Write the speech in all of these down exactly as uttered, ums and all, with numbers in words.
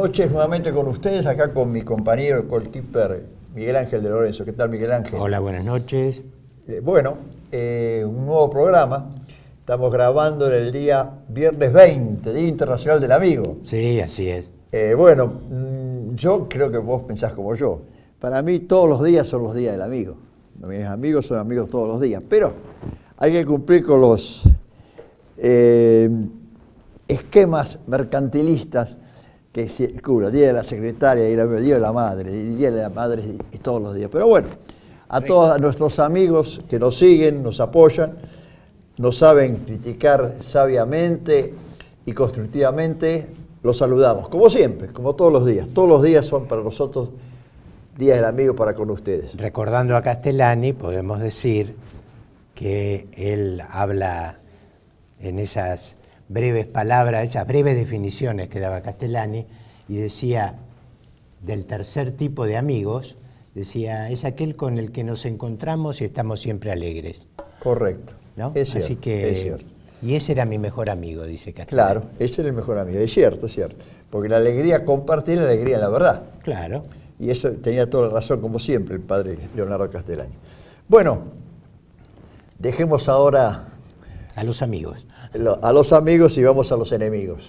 noches nuevamente con ustedes, acá con mi compañero, el coltipper Miguel Ángel de Lorenzo. ¿Qué tal, Miguel Ángel? Hola, buenas noches. Eh, bueno, eh, un nuevo programa. Estamos grabando en el día viernes veinte, Día Internacional del Amigo. Sí, así es. Eh, bueno, mmm, yo creo que vos pensás como yo. Para mí todos los días son los días del amigo. Mis amigos son amigos todos los días, pero hay que cumplir con los eh, esquemas mercantilistas que circulan. Día de la secretaria, día de la madre, día de la madre y todos los días. Pero bueno, a todos nuestros amigos que nos siguen, nos apoyan, nos saben criticar sabiamente y constructivamente, los saludamos, como siempre, como todos los días. Todos los días son para nosotros días del amigo para con ustedes. Recordando a Castellani, podemos decir que él habla en esas breves palabras, esas breves definiciones que daba Castellani, y decía del tercer tipo de amigos, decía, es aquel con el que nos encontramos y estamos siempre alegres. Correcto. ¿No? Es cierto, Así que, es cierto. Y ese era mi mejor amigo, dice Castellani. Claro, ese era el mejor amigo, es cierto, es cierto. Porque la alegría, compartir la alegría, la verdad. Claro. Y eso tenía toda la razón, como siempre, el padre Leonardo Castellani. Bueno, dejemos ahora a los amigos. A los amigos y vamos a los enemigos.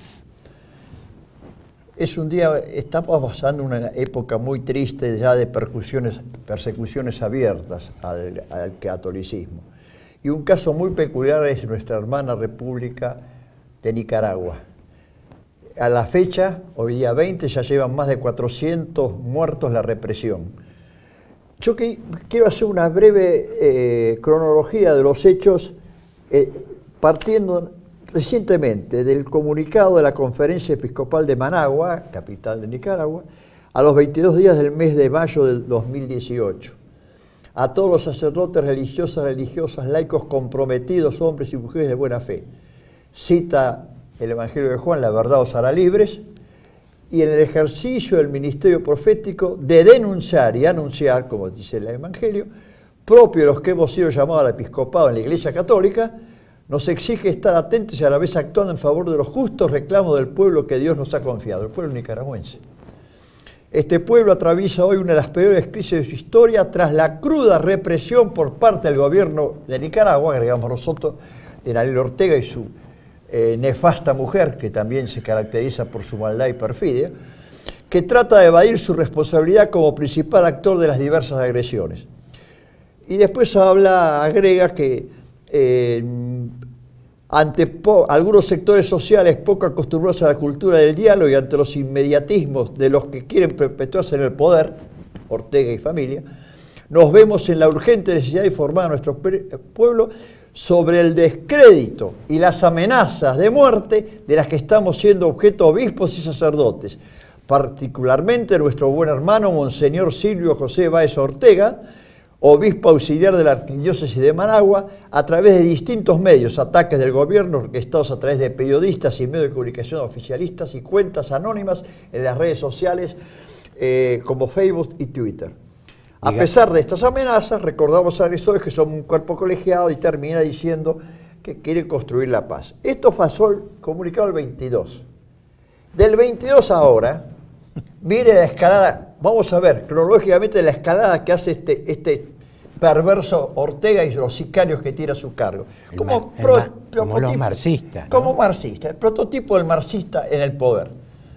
Es un día, estamos pasando una época muy triste ya de percusiones, persecuciones abiertas al, al catolicismo. Y un caso muy peculiar es nuestra hermana República de Nicaragua. A la fecha, hoy día veinte, ya llevan más de cuatrocientos muertos la represión. Yo que, quiero hacer una breve eh, cronología de los hechos, eh, partiendo recientemente del comunicado de la Conferencia Episcopal de Managua, capital de Nicaragua, a los veintidós días del mes de mayo del dos mil dieciocho. A todos los sacerdotes, religiosas, religiosas, laicos comprometidos, hombres y mujeres de buena fe. Cita el Evangelio de Juan, la verdad os hará libres, y en el ejercicio del ministerio profético de denunciar y anunciar, como dice el Evangelio, propio de los que hemos sido llamados al episcopado en la Iglesia Católica, nos exige estar atentos y a la vez actuando en favor de los justos reclamos del pueblo que Dios nos ha confiado, el pueblo nicaragüense. Este pueblo atraviesa hoy una de las peores crisis de su historia tras la cruda represión por parte del gobierno de Nicaragua, agregamos nosotros, de Daniel Ortega y su eh, nefasta mujer, que también se caracteriza por su maldad y perfidia, que trata de evadir su responsabilidad como principal actor de las diversas agresiones. Y después habla, agrega que Eh, ante algunos sectores sociales poco acostumbrados a la cultura del diálogo y ante los inmediatismos de los que quieren perpetuarse en el poder, Ortega y familia, nos vemos en la urgente necesidad de informar a nuestro pueblo sobre el descrédito y las amenazas de muerte de las que estamos siendo objeto obispos y sacerdotes, particularmente nuestro buen hermano Monseñor Silvio José Báez Ortega, obispo auxiliar de la Arquidiócesis de Managua, a través de distintos medios, ataques del gobierno orquestados a través de periodistas y medios de comunicación oficialistas y cuentas anónimas en las redes sociales eh, como Facebook y Twitter. A pesar de estas amenazas, recordamos a agresores que son un cuerpo colegiado y termina diciendo que quieren construir la paz. Esto pasó el comunicado el veintidós. Del veintidós a ahora, mire la escalada, vamos a ver cronológicamente la escalada que hace este, este perverso Ortega y los sicarios que tiene a su cargo. El Como, mar, pro, mar, como los marxistas. ¿No? Como marxista, el prototipo del marxista en el poder.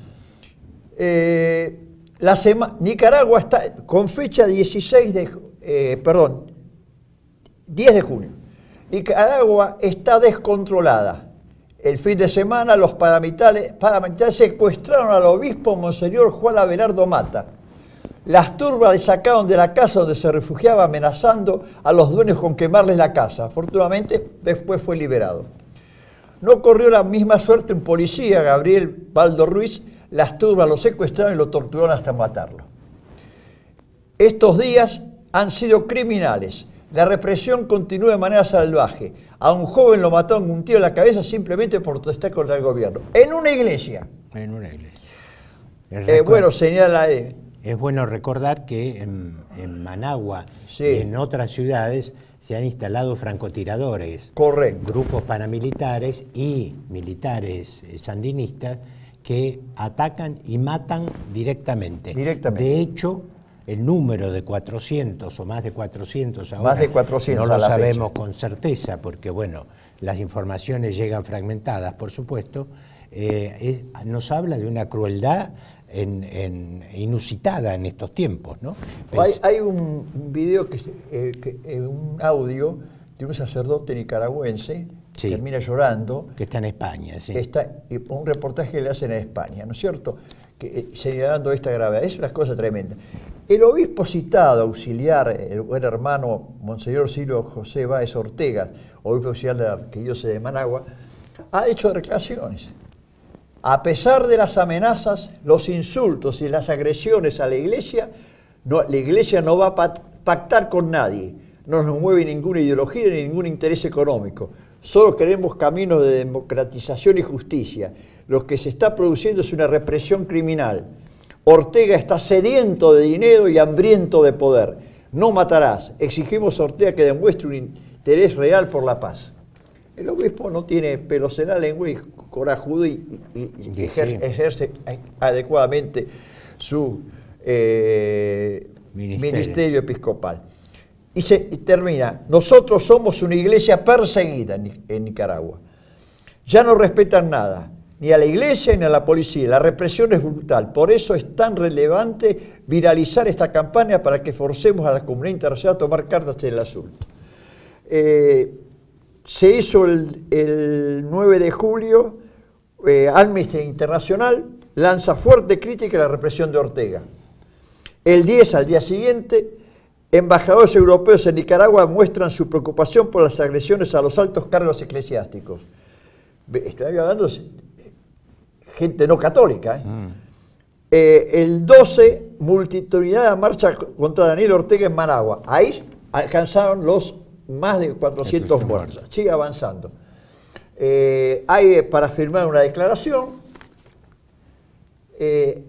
Eh, la sema, Nicaragua está con fecha dieciséis de, eh, perdón, diez de junio. Nicaragua está descontrolada. El fin de semana los paramilitares, paramilitares secuestraron al obispo Monseñor Juan Abelardo Mata. Las turbas le sacaron de la casa donde se refugiaba amenazando a los dueños con quemarles la casa. Afortunadamente después fue liberado. No corrió la misma suerte un policía, Gabriel Baldo Ruiz. Las turbas lo secuestraron y lo torturaron hasta matarlo. Estos días han sido criminales. La represión continúa de manera salvaje. A un joven lo mataron con un tiro en la cabeza simplemente por protestar contra el gobierno. En una iglesia. En una iglesia. Eh, bueno, señala... Eh, es bueno recordar que en, en Managua sí. y en otras ciudades se han instalado francotiradores. Correcto. Grupos paramilitares y militares sandinistas que atacan y matan directamente. Directamente. De hecho, el número de cuatrocientos o más de cuatrocientos ahora más de cuatrocientos no a lo la sabemos fecha. con certeza, porque bueno, las informaciones llegan fragmentadas, por supuesto. Eh, es, nos habla de una crueldad en, en, inusitada en estos tiempos, ¿no? Hay, hay un video, que, eh, que, eh, un audio de un sacerdote nicaragüense, sí, termina llorando. Que está en España, sí. Está, y un reportaje que le hacen en España, ¿no es cierto? Que eh, señalando esta gravedad. Es una cosa tremenda. El obispo citado, auxiliar, el buen hermano Monseñor Silvio José Báez Ortega, obispo auxiliar de la Arquidiócesis de Managua, ha hecho declaraciones. A pesar de las amenazas, los insultos y las agresiones a la Iglesia, no, la Iglesia no va a pactar con nadie. No nos mueve ninguna ideología ni ningún interés económico. Solo queremos caminos de democratización y justicia. Lo que se está produciendo es una represión criminal. Ortega está sediento de dinero y hambriento de poder. No matarás. Exigimos a Ortega que demuestre un interés real por la paz. El obispo no tiene pelos en la lengua y corajudo y, y, y ejer, ejerce adecuadamente su eh, ministerio. ministerio episcopal. Y se y termina, nosotros somos una iglesia perseguida en, en Nicaragua. Ya no respetan nada, ni a la iglesia ni a la policía. La represión es brutal. Por eso es tan relevante viralizar esta campaña para que forcemos a la comunidad internacional a tomar cartas en el asunto. Eh, se hizo el, el nueve de julio, eh, Amnistía Internacional lanza fuerte crítica a la represión de Ortega. El diez, al día siguiente, embajadores europeos en Nicaragua muestran su preocupación por las agresiones a los altos cargos eclesiásticos. Estoy hablando de gente no católica. ¿eh? Mm. Eh, el doce, multitudinaria marcha contra Daniel Ortega en Managua. Ahí alcanzaron los más de cuatrocientos muertos. muertos. Sigue avanzando. Eh, hay para firmar una declaración. Eh,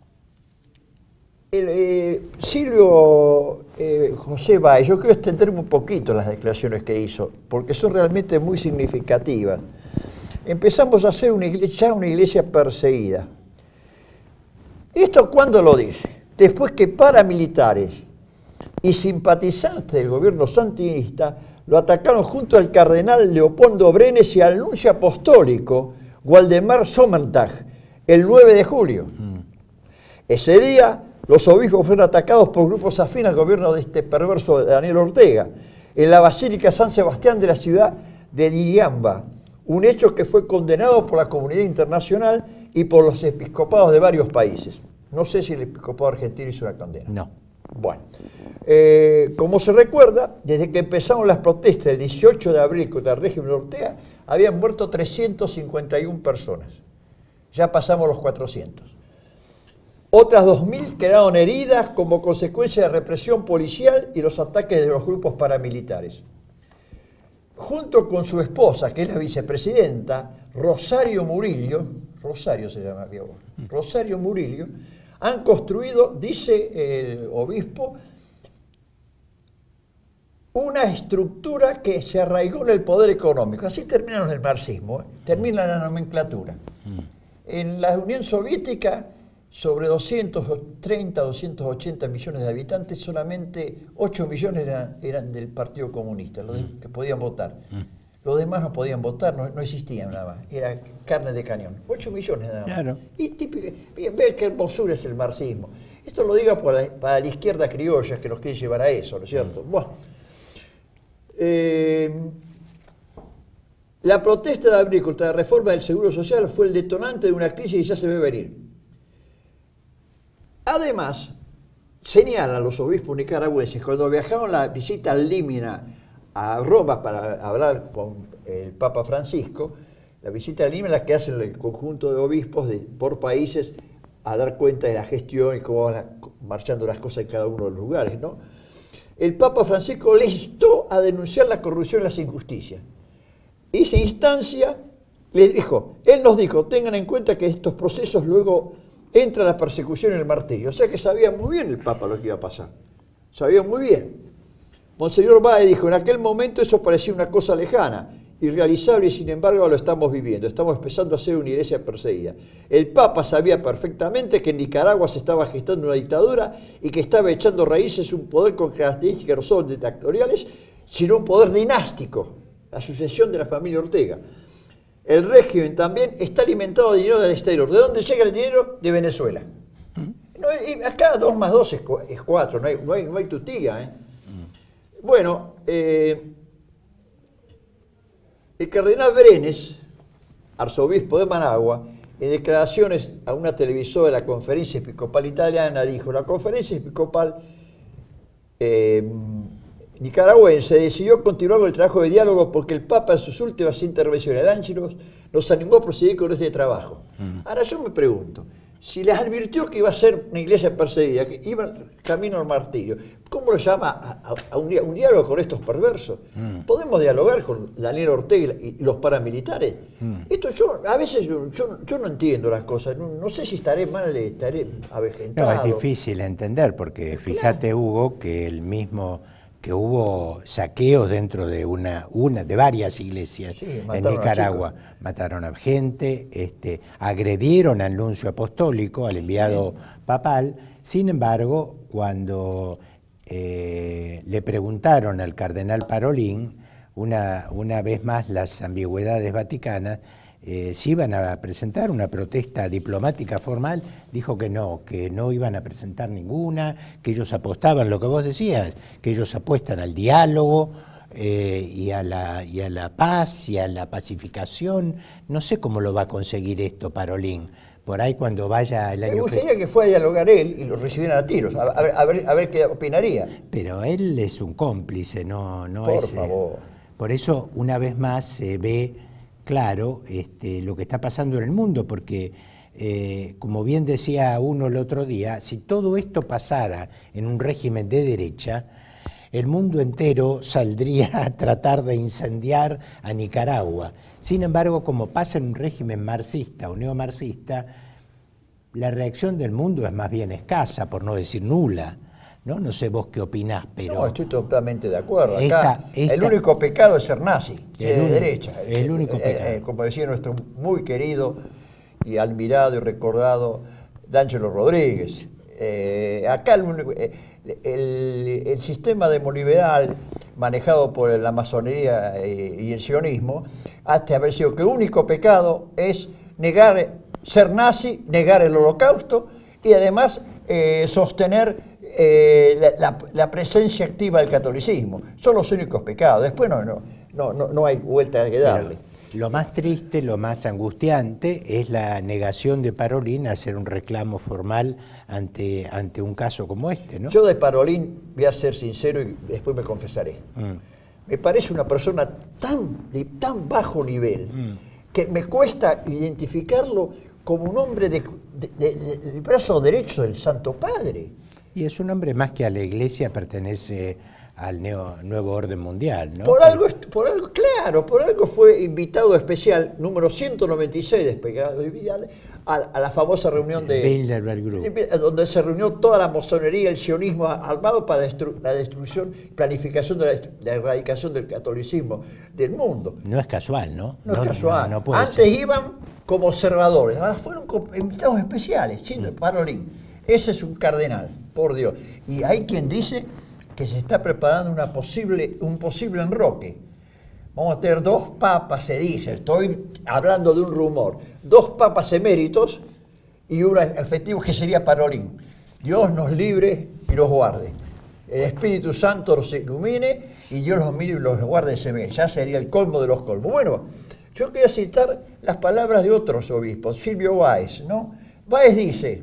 el, eh, Silvio eh, José Báez, yo quiero extenderme un poquito las declaraciones que hizo, porque son realmente muy significativas. Empezamos a hacer una iglesia, ya una iglesia perseguida. ¿Esto cuándo lo dice? Después que paramilitares y simpatizantes del gobierno sandinista lo atacaron junto al cardenal Leopoldo Brenes y al nuncio apostólico Waldemar Sommertag el nueve de julio. Mm. Ese día los obispos fueron atacados por grupos afines al gobierno de este perverso Daniel Ortega en la Basílica San Sebastián de la ciudad de Diriamba, un hecho que fue condenado por la comunidad internacional y por los episcopados de varios países. No sé si el episcopado argentino hizo una condena. No. Bueno, eh, como se recuerda, desde que empezaron las protestas el dieciocho de abril contra el régimen de Ortega, habían muerto trescientas cincuenta y una personas. Ya pasamos los cuatrocientos. Otras dos mil quedaron heridas como consecuencia de la represión policial y los ataques de los grupos paramilitares. Junto con su esposa, que es la vicepresidenta, Rosario Murillo, Rosario se llama, Rosario Murillo, han construido, dice el obispo, una estructura que se arraigó en el poder económico. Así terminaron el marxismo, ¿eh? Termina la nomenclatura. En la Unión Soviética, sobre doscientos treinta, doscientos ochenta millones de habitantes, solamente ocho millones eran, eran del Partido Comunista, los de, que podían votar. Los demás no podían votar, no, no existían nada más, era carne de cañón. ocho millones nada más. Claro. Y típico, ver qué hermosura es el marxismo. Esto lo digo para la, para la izquierda criolla que nos quiere llevar a eso, ¿no es cierto? Mm. Bueno, eh, la protesta de abril contra la reforma del Seguro Social fue el detonante de una crisis que ya se ve venir. Además, señalan los obispos nicaragüenses cuando viajaron la visita al Límina a Roma para hablar con el Papa Francisco, la visita al Límina que hacen el conjunto de obispos de, por países a dar cuenta de la gestión y cómo van marchando las cosas en cada uno de los lugares, ¿no? El Papa Francisco le instó a denunciar la corrupción y las injusticias. Esa instancia le dijo, él nos dijo, tengan en cuenta que estos procesos luego entra la persecución y el martirio. O sea que sabía muy bien el Papa lo que iba a pasar. Sabía muy bien. Monseñor Báez dijo, en aquel momento eso parecía una cosa lejana irrealizable y sin embargo lo estamos viviendo. Estamos empezando a ser una iglesia perseguida. El Papa sabía perfectamente que en Nicaragua se estaba gestando una dictadura y que estaba echando raíces un poder con características no solo dictatoriales, sino un poder dinástico, la sucesión de la familia Ortega. El régimen también está alimentado de dinero del exterior. ¿De dónde llega el dinero? De Venezuela. No, y acá dos más dos es, es cuatro, no hay, no hay, no hay tutía. ¿eh? Bueno, eh, el cardenal Brenes, arzobispo de Managua, en declaraciones a una televisora de la Conferencia Episcopal Italiana, dijo: la Conferencia Episcopal eh, nicaragüense decidió continuar con el trabajo de diálogo porque el Papa en sus últimas intervenciones de Ángelos nos animó a proseguir con este trabajo. Mm. Ahora yo me pregunto, si les advirtió que iba a ser una iglesia perseguida, que iba camino al martirio, ¿cómo lo llama a, a, a un, un diálogo con estos perversos? Mm. ¿Podemos dialogar con Daniel Ortega y, y los paramilitares? Mm. Esto yo, a veces yo, yo, yo no entiendo las cosas, no, no sé si estaré mal, estaré avejentado. No, es difícil entender, porque fíjate, claro, Hugo, que el mismo... que hubo saqueos dentro de una, una de varias iglesias sí, en Nicaragua. A mataron a gente, este, agredieron al nuncio apostólico, al enviado sí. papal. Sin embargo, cuando eh, le preguntaron al cardenal Parolin, una, una vez más las ambigüedades vaticanas, Eh, si iban a presentar una protesta diplomática formal, dijo que no, que no iban a presentar ninguna, que ellos apostaban, lo que vos decías, que ellos apuestan al diálogo eh, y, a la, y a la paz y a la pacificación. No sé cómo lo va a conseguir esto Parolin. Por ahí cuando vaya el año... Me gustaría que... que fuera a dialogar él y lo recibieran a tiros, a, a, ver, a, ver, a ver qué opinaría. Pero él es un cómplice, no, no Por es... Por favor. Eh, por eso, una vez más, se eh, ve... claro, este, lo que está pasando en el mundo, porque, eh, como bien decía uno el otro día, si todo esto pasara en un régimen de derecha, el mundo entero saldría a tratar de incendiar a Nicaragua. Sin embargo, como pasa en un régimen marxista o neomarxista, la reacción del mundo es más bien escasa, por no decir nula. ¿No? No sé vos qué opinás, pero... No, estoy totalmente de acuerdo. Acá, esta, esta, el único pecado es ser nazi, ser de un, derecha. El único eh, pecado. Eh, como decía nuestro muy querido y admirado y recordado D'Angelo Rodríguez. Eh, acá el, el, el sistema demoliberal manejado por la masonería y el sionismo ha establecido que el único pecado es negar, ser nazi, negar el holocausto y además eh, sostener Eh, la, la, la presencia activa del catolicismo. Son los únicos pecados. Después no, no, no, no, no hay vuelta que darle. Pero lo más triste, lo más angustiante es la negación de Parolin a hacer un reclamo formal ante, ante un caso como este, ¿no? Yo de Parolin voy a ser sincero y después me confesaré. Mm. Me parece una persona tan, de tan bajo nivel mm. que me cuesta identificarlo como un hombre de, de, de, de, de brazo derecho del Santo Padre. Y es un hombre más que a la Iglesia pertenece al neo, nuevo orden mundial, ¿no? Por algo, por algo, claro, por algo fue invitado especial, número ciento noventa y seis, a, a la famosa reunión de Bilderberg Group, donde se reunió toda la masonería, el sionismo armado para destru, la destrucción, planificación de la, de la erradicación del catolicismo del mundo. No es casual, ¿no? No, no es casual. No, no Antes ser. iban como observadores, ahora fueron como invitados especiales, ¿sí? mm. Parolin. Ese es un cardenal, por Dios. Y hay quien dice que se está preparando una posible, un posible enroque. Vamos a tener dos papas, se dice, estoy hablando de un rumor, dos papas eméritos y uno efectivo que sería Parolin. Dios nos libre y los guarde. El Espíritu Santo los ilumine y Dios los mire y los guarde ese mes. Ya sería el colmo de los colmos. Bueno, yo quería citar las palabras de otros obispos, Silvio Báez, ¿no? Báez dice...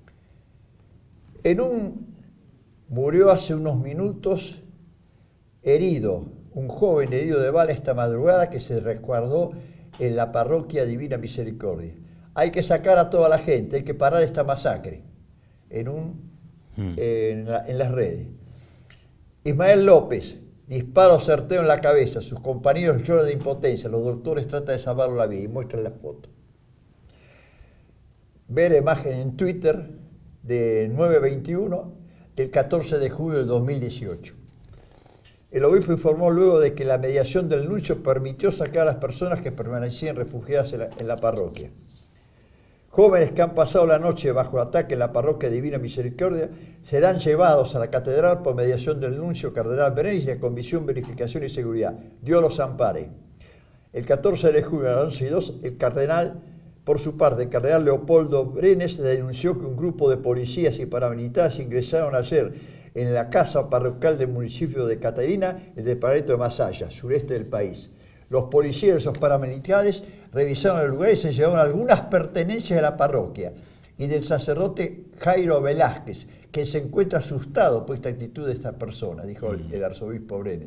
En un, murió hace unos minutos herido, un joven herido de bala esta madrugada que se resguardó en la parroquia Divina Misericordia. Hay que sacar a toda la gente, hay que parar esta masacre en, un, hmm. en, la, en las redes. Ismael López, disparo certero en la cabeza, sus compañeros lloran de impotencia, los doctores tratan de salvarlo la vida y muestran la foto. Ver imagen en Twitter de nueve veintiuno del catorce de julio del dos mil dieciocho. El obispo informó luego de que la mediación del nuncio permitió sacar a las personas que permanecían refugiadas en la, en la parroquia. Jóvenes que han pasado la noche bajo ataque en la parroquia Divina Misericordia serán llevados a la catedral por mediación del nuncio cardenal Brenes y la Comisión Verificación y Seguridad. Dios los ampare. El catorce de julio a las once y dos, el cardenal, por su parte, el cardenal Leopoldo Brenes denunció que un grupo de policías y paramilitares ingresaron ayer en la casa parroquial del municipio de Catarina, el departamento de Masaya, sureste del país. Los policías y los paramilitares revisaron el lugar y se llevaron algunas pertenencias de la parroquia y del sacerdote Jairo Velázquez, que se encuentra asustado por esta actitud de esta persona, dijo el, el arzobispo Brenes.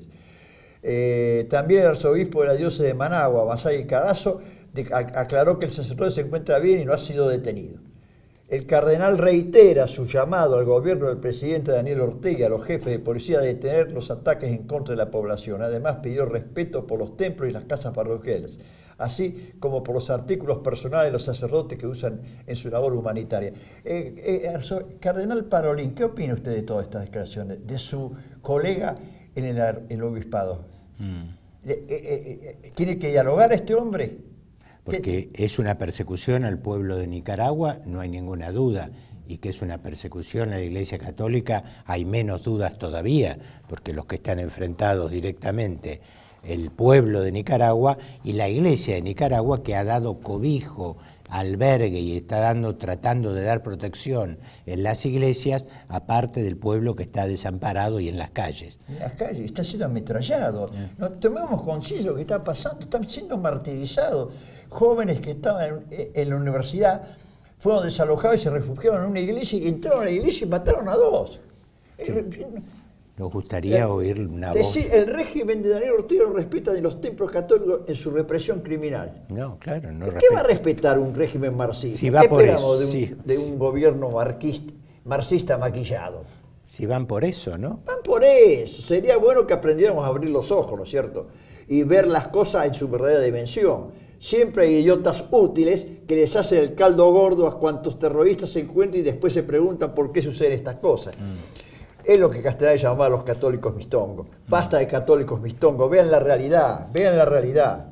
Eh, también el arzobispo de la diócesis de Managua, Masaya y Carazo, de, a, aclaró que el sacerdote se encuentra bien y no ha sido detenido. El cardenal reitera su llamado al gobierno del presidente Daniel Ortega y a los jefes de policía de detener los ataques en contra de la población. Además, pidió respeto por los templos y las casas parroquiales, así como por los artículos personales de los sacerdotes que usan en su labor humanitaria. Eh, eh, cardenal Parolín, ¿qué opina usted de todas estas declaraciones de su colega en el, en el obispado? Mm. Eh, eh, eh, ¿Tiene que dialogar a este hombre? Porque es una persecución al pueblo de Nicaragua, no hay ninguna duda, y que es una persecución a la Iglesia Católica, hay menos dudas todavía, porque los que están enfrentados directamente, el pueblo de Nicaragua y la Iglesia de Nicaragua, que ha dado cobijo, albergue y está dando, tratando de dar protección en las iglesias, aparte del pueblo que está desamparado y en las calles. En las calles, está siendo ametrallado. No tomemos conciencia de lo que está pasando, están siendo martirizados. Jóvenes que estaban en, en la universidad fueron desalojados y se refugiaron en una iglesia y entraron a la iglesia y mataron a dos. Sí. Nos gustaría eh, oír una decir, voz. El régimen de Daniel Ortega no respeta de los templos católicos en su represión criminal. No, claro, no ¿Qué respeta. va a respetar un régimen marxista? Si va ¿Qué por esperamos eso, de, un, sí. de un gobierno marxista, marxista maquillado? Si van por eso, ¿no? Van por eso. Sería bueno que aprendiéramos a abrir los ojos, ¿no es cierto? Y ver las cosas en su verdadera dimensión. Siempre hay idiotas útiles que les hacen el caldo gordo a cuantos terroristas se encuentran y después se preguntan por qué suceden estas cosas. Mm. Es lo que Castellani llamaba a los católicos mistongos. Basta de católicos mistongos, vean la realidad, vean la realidad.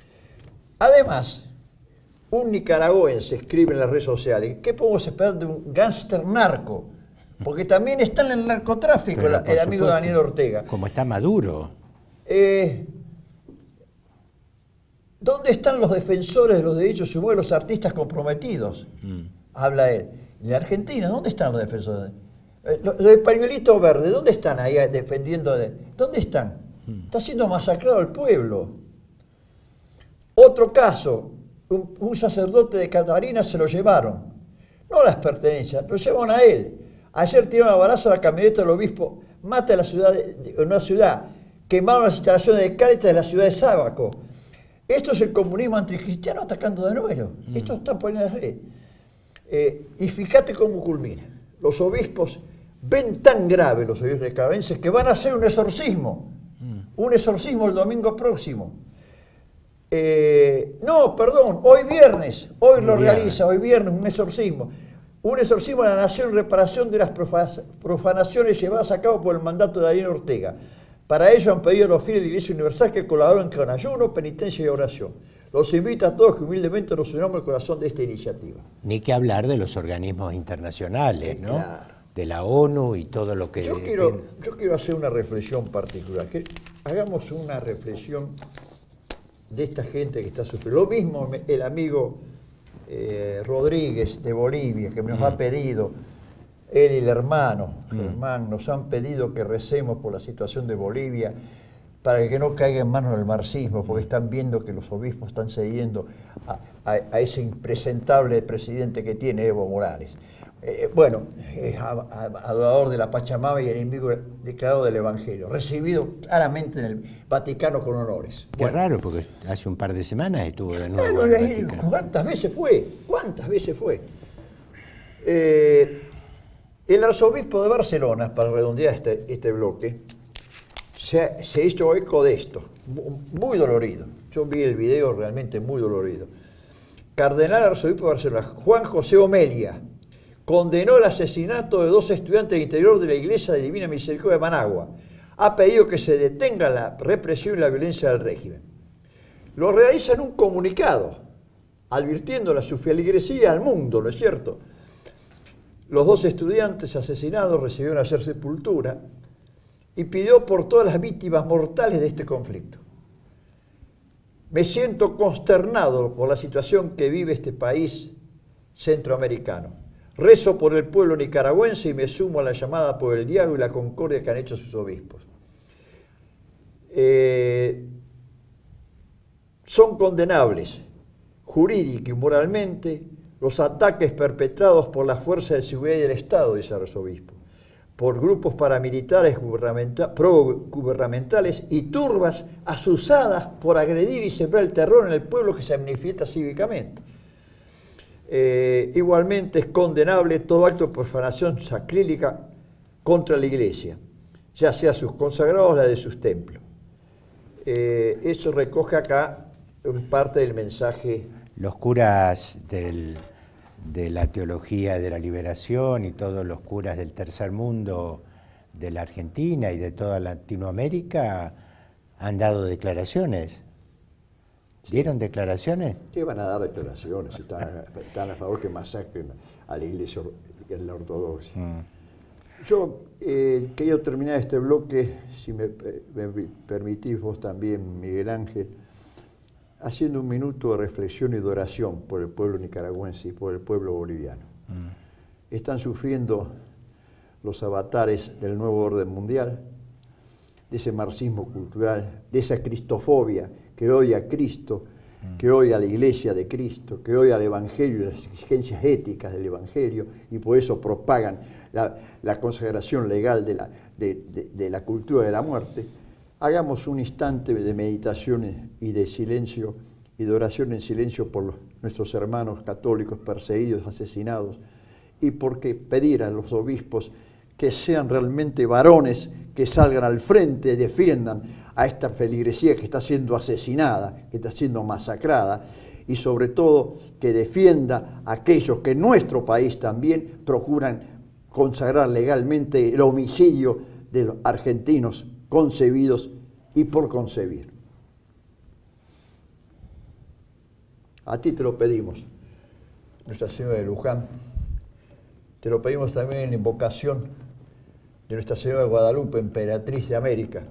Además, un nicaragüense escribe en las redes sociales, ¿qué podemos esperar de un gángster narco? Porque también está en el narcotráfico el, el amigo Daniel Ortega. Como está Maduro. Eh, ¿Dónde están los defensores de los derechos humanos, los artistas comprometidos? Mm. Habla él. En la Argentina, ¿dónde están los defensores? Eh, los del pañuelito verde, ¿dónde están ahí defendiendo? De, ¿Dónde están? Mm. Está siendo masacrado el pueblo. Otro caso, un, un sacerdote de Catarina se lo llevaron. No las pertenencias, lo llevaron a él. Ayer tiraron a balazo a la camioneta del obispo, mata a la ciudad, de, de, una ciudad, quemaron las instalaciones de Cáritas de la ciudad de Sábaco. Esto es el comunismo anticristiano atacando de nuevo. Mm. Esto está poniendo la red. Eh, y fíjate cómo culmina. Los obispos ven tan grave, los obispos nicaragüenses, que van a hacer un exorcismo. Mm. Un exorcismo el domingo próximo. Eh, no, perdón, hoy viernes, hoy lo realiza, hoy viernes, un exorcismo. Un exorcismo a la nación en reparación de las profanaciones llevadas a cabo por el mandato de Daniel Ortega. Para ello han pedido a los fieles de la Iglesia Universal que colaboren con ayuno, penitencia y oración. Los invito a todos que humildemente nos unamos al corazón de esta iniciativa. Ni que hablar de los organismos internacionales, ¿no? Claro. De la ONU y todo lo que... Yo quiero, yo quiero hacer una reflexión particular. Que hagamos una reflexión de esta gente que está sufriendo. Lo mismo el amigo eh, Rodríguez de Bolivia, que nos mm. ha pedido... Él y el hermano, mm. Germán, nos han pedido que recemos por la situación de Bolivia para que no caiga en manos del marxismo, porque están viendo que los obispos están cediendo a, a, a ese impresentable presidente que tiene Evo Morales. Eh, bueno, es adorador de la Pachamama y enemigo declarado del Evangelio, recibido claramente en el Vaticano con honores. Qué bueno, raro, porque hace un par de semanas estuvo de nuevo en el Vaticano. ¿Cuántas veces fue? ¿Cuántas veces fue? Eh, El arzobispo de Barcelona, para redondear este, este bloque, se, se hizo eco de esto, muy dolorido. Yo vi el video realmente muy dolorido. Cardenal arzobispo de Barcelona, Juan José Omelia, condenó el asesinato de dos estudiantes del interior de la Iglesia de Divina Misericordia de Managua. ha pedido que se detenga la represión y la violencia del régimen. Lo realiza en un comunicado, advirtiéndole a su feligresía al mundo, ¿no es cierto? Los dos estudiantes asesinados recibieron ayer sepultura y pidió por todas las víctimas mortales de este conflicto. Me siento consternado por la situación que vive este país centroamericano. Rezo por el pueblo nicaragüense y me sumo a la llamada por el diálogo y la concordia que han hecho sus obispos. Eh, son condenables jurídica y moralmente los ataques perpetrados por las fuerzas de seguridad del Estado, dice el arzobispo, por grupos paramilitares gubernamenta, pro-gubernamentales y turbas azuzadas por agredir y sembrar el terror en el pueblo que se manifiesta cívicamente. Eh, igualmente es condenable todo acto de profanación sacrílega contra la Iglesia, ya sea sus consagrados o la de sus templos. Eh, eso recoge acá parte del mensaje. Los curas del, de la teología de la liberación y todos los curas del tercer mundo de la Argentina y de toda Latinoamérica han dado declaraciones. ¿Dieron declaraciones? ¿Qué van a dar declaraciones? Están, están a favor que masacren a la Iglesia, a la ortodoxia. Mm. Yo eh, quería terminar este bloque, si me, me permitís vos también, Miguel Ángel, haciendo un minuto de reflexión y de oración por el pueblo nicaragüense y por el pueblo boliviano. Mm. Están sufriendo los avatares del nuevo orden mundial, de ese marxismo cultural, de esa cristofobia que odia a Cristo, mm. que odia a la Iglesia de Cristo, que odia al Evangelio y las exigencias éticas del Evangelio, y por eso propagan la, la consagración legal de la, de, de, de la cultura de la muerte. Hagamos un instante de meditación y de silencio y de oración en silencio por los, nuestros hermanos católicos perseguidos, asesinados, y porque pedir a los obispos que sean realmente varones, que salgan al frente, defiendan a esta feligresía que está siendo asesinada, que está siendo masacrada, y sobre todo que defienda a aquellos que en nuestro país también procuran consagrar legalmente el homicidio de los argentinos concebidos y por concebir. A ti te lo pedimos, Nuestra Señora de Luján, te lo pedimos también en la invocación de Nuestra Señora de Guadalupe, Emperatriz de América,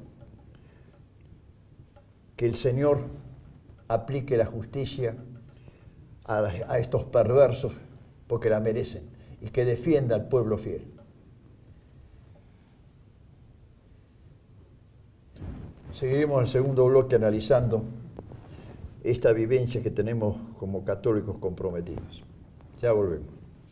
que el Señor aplique la justicia a, a estos perversos porque la merecen y que defienda al pueblo fiel. Seguiremos en el segundo bloque analizando esta vivencia que tenemos como católicos comprometidos. Ya volvemos.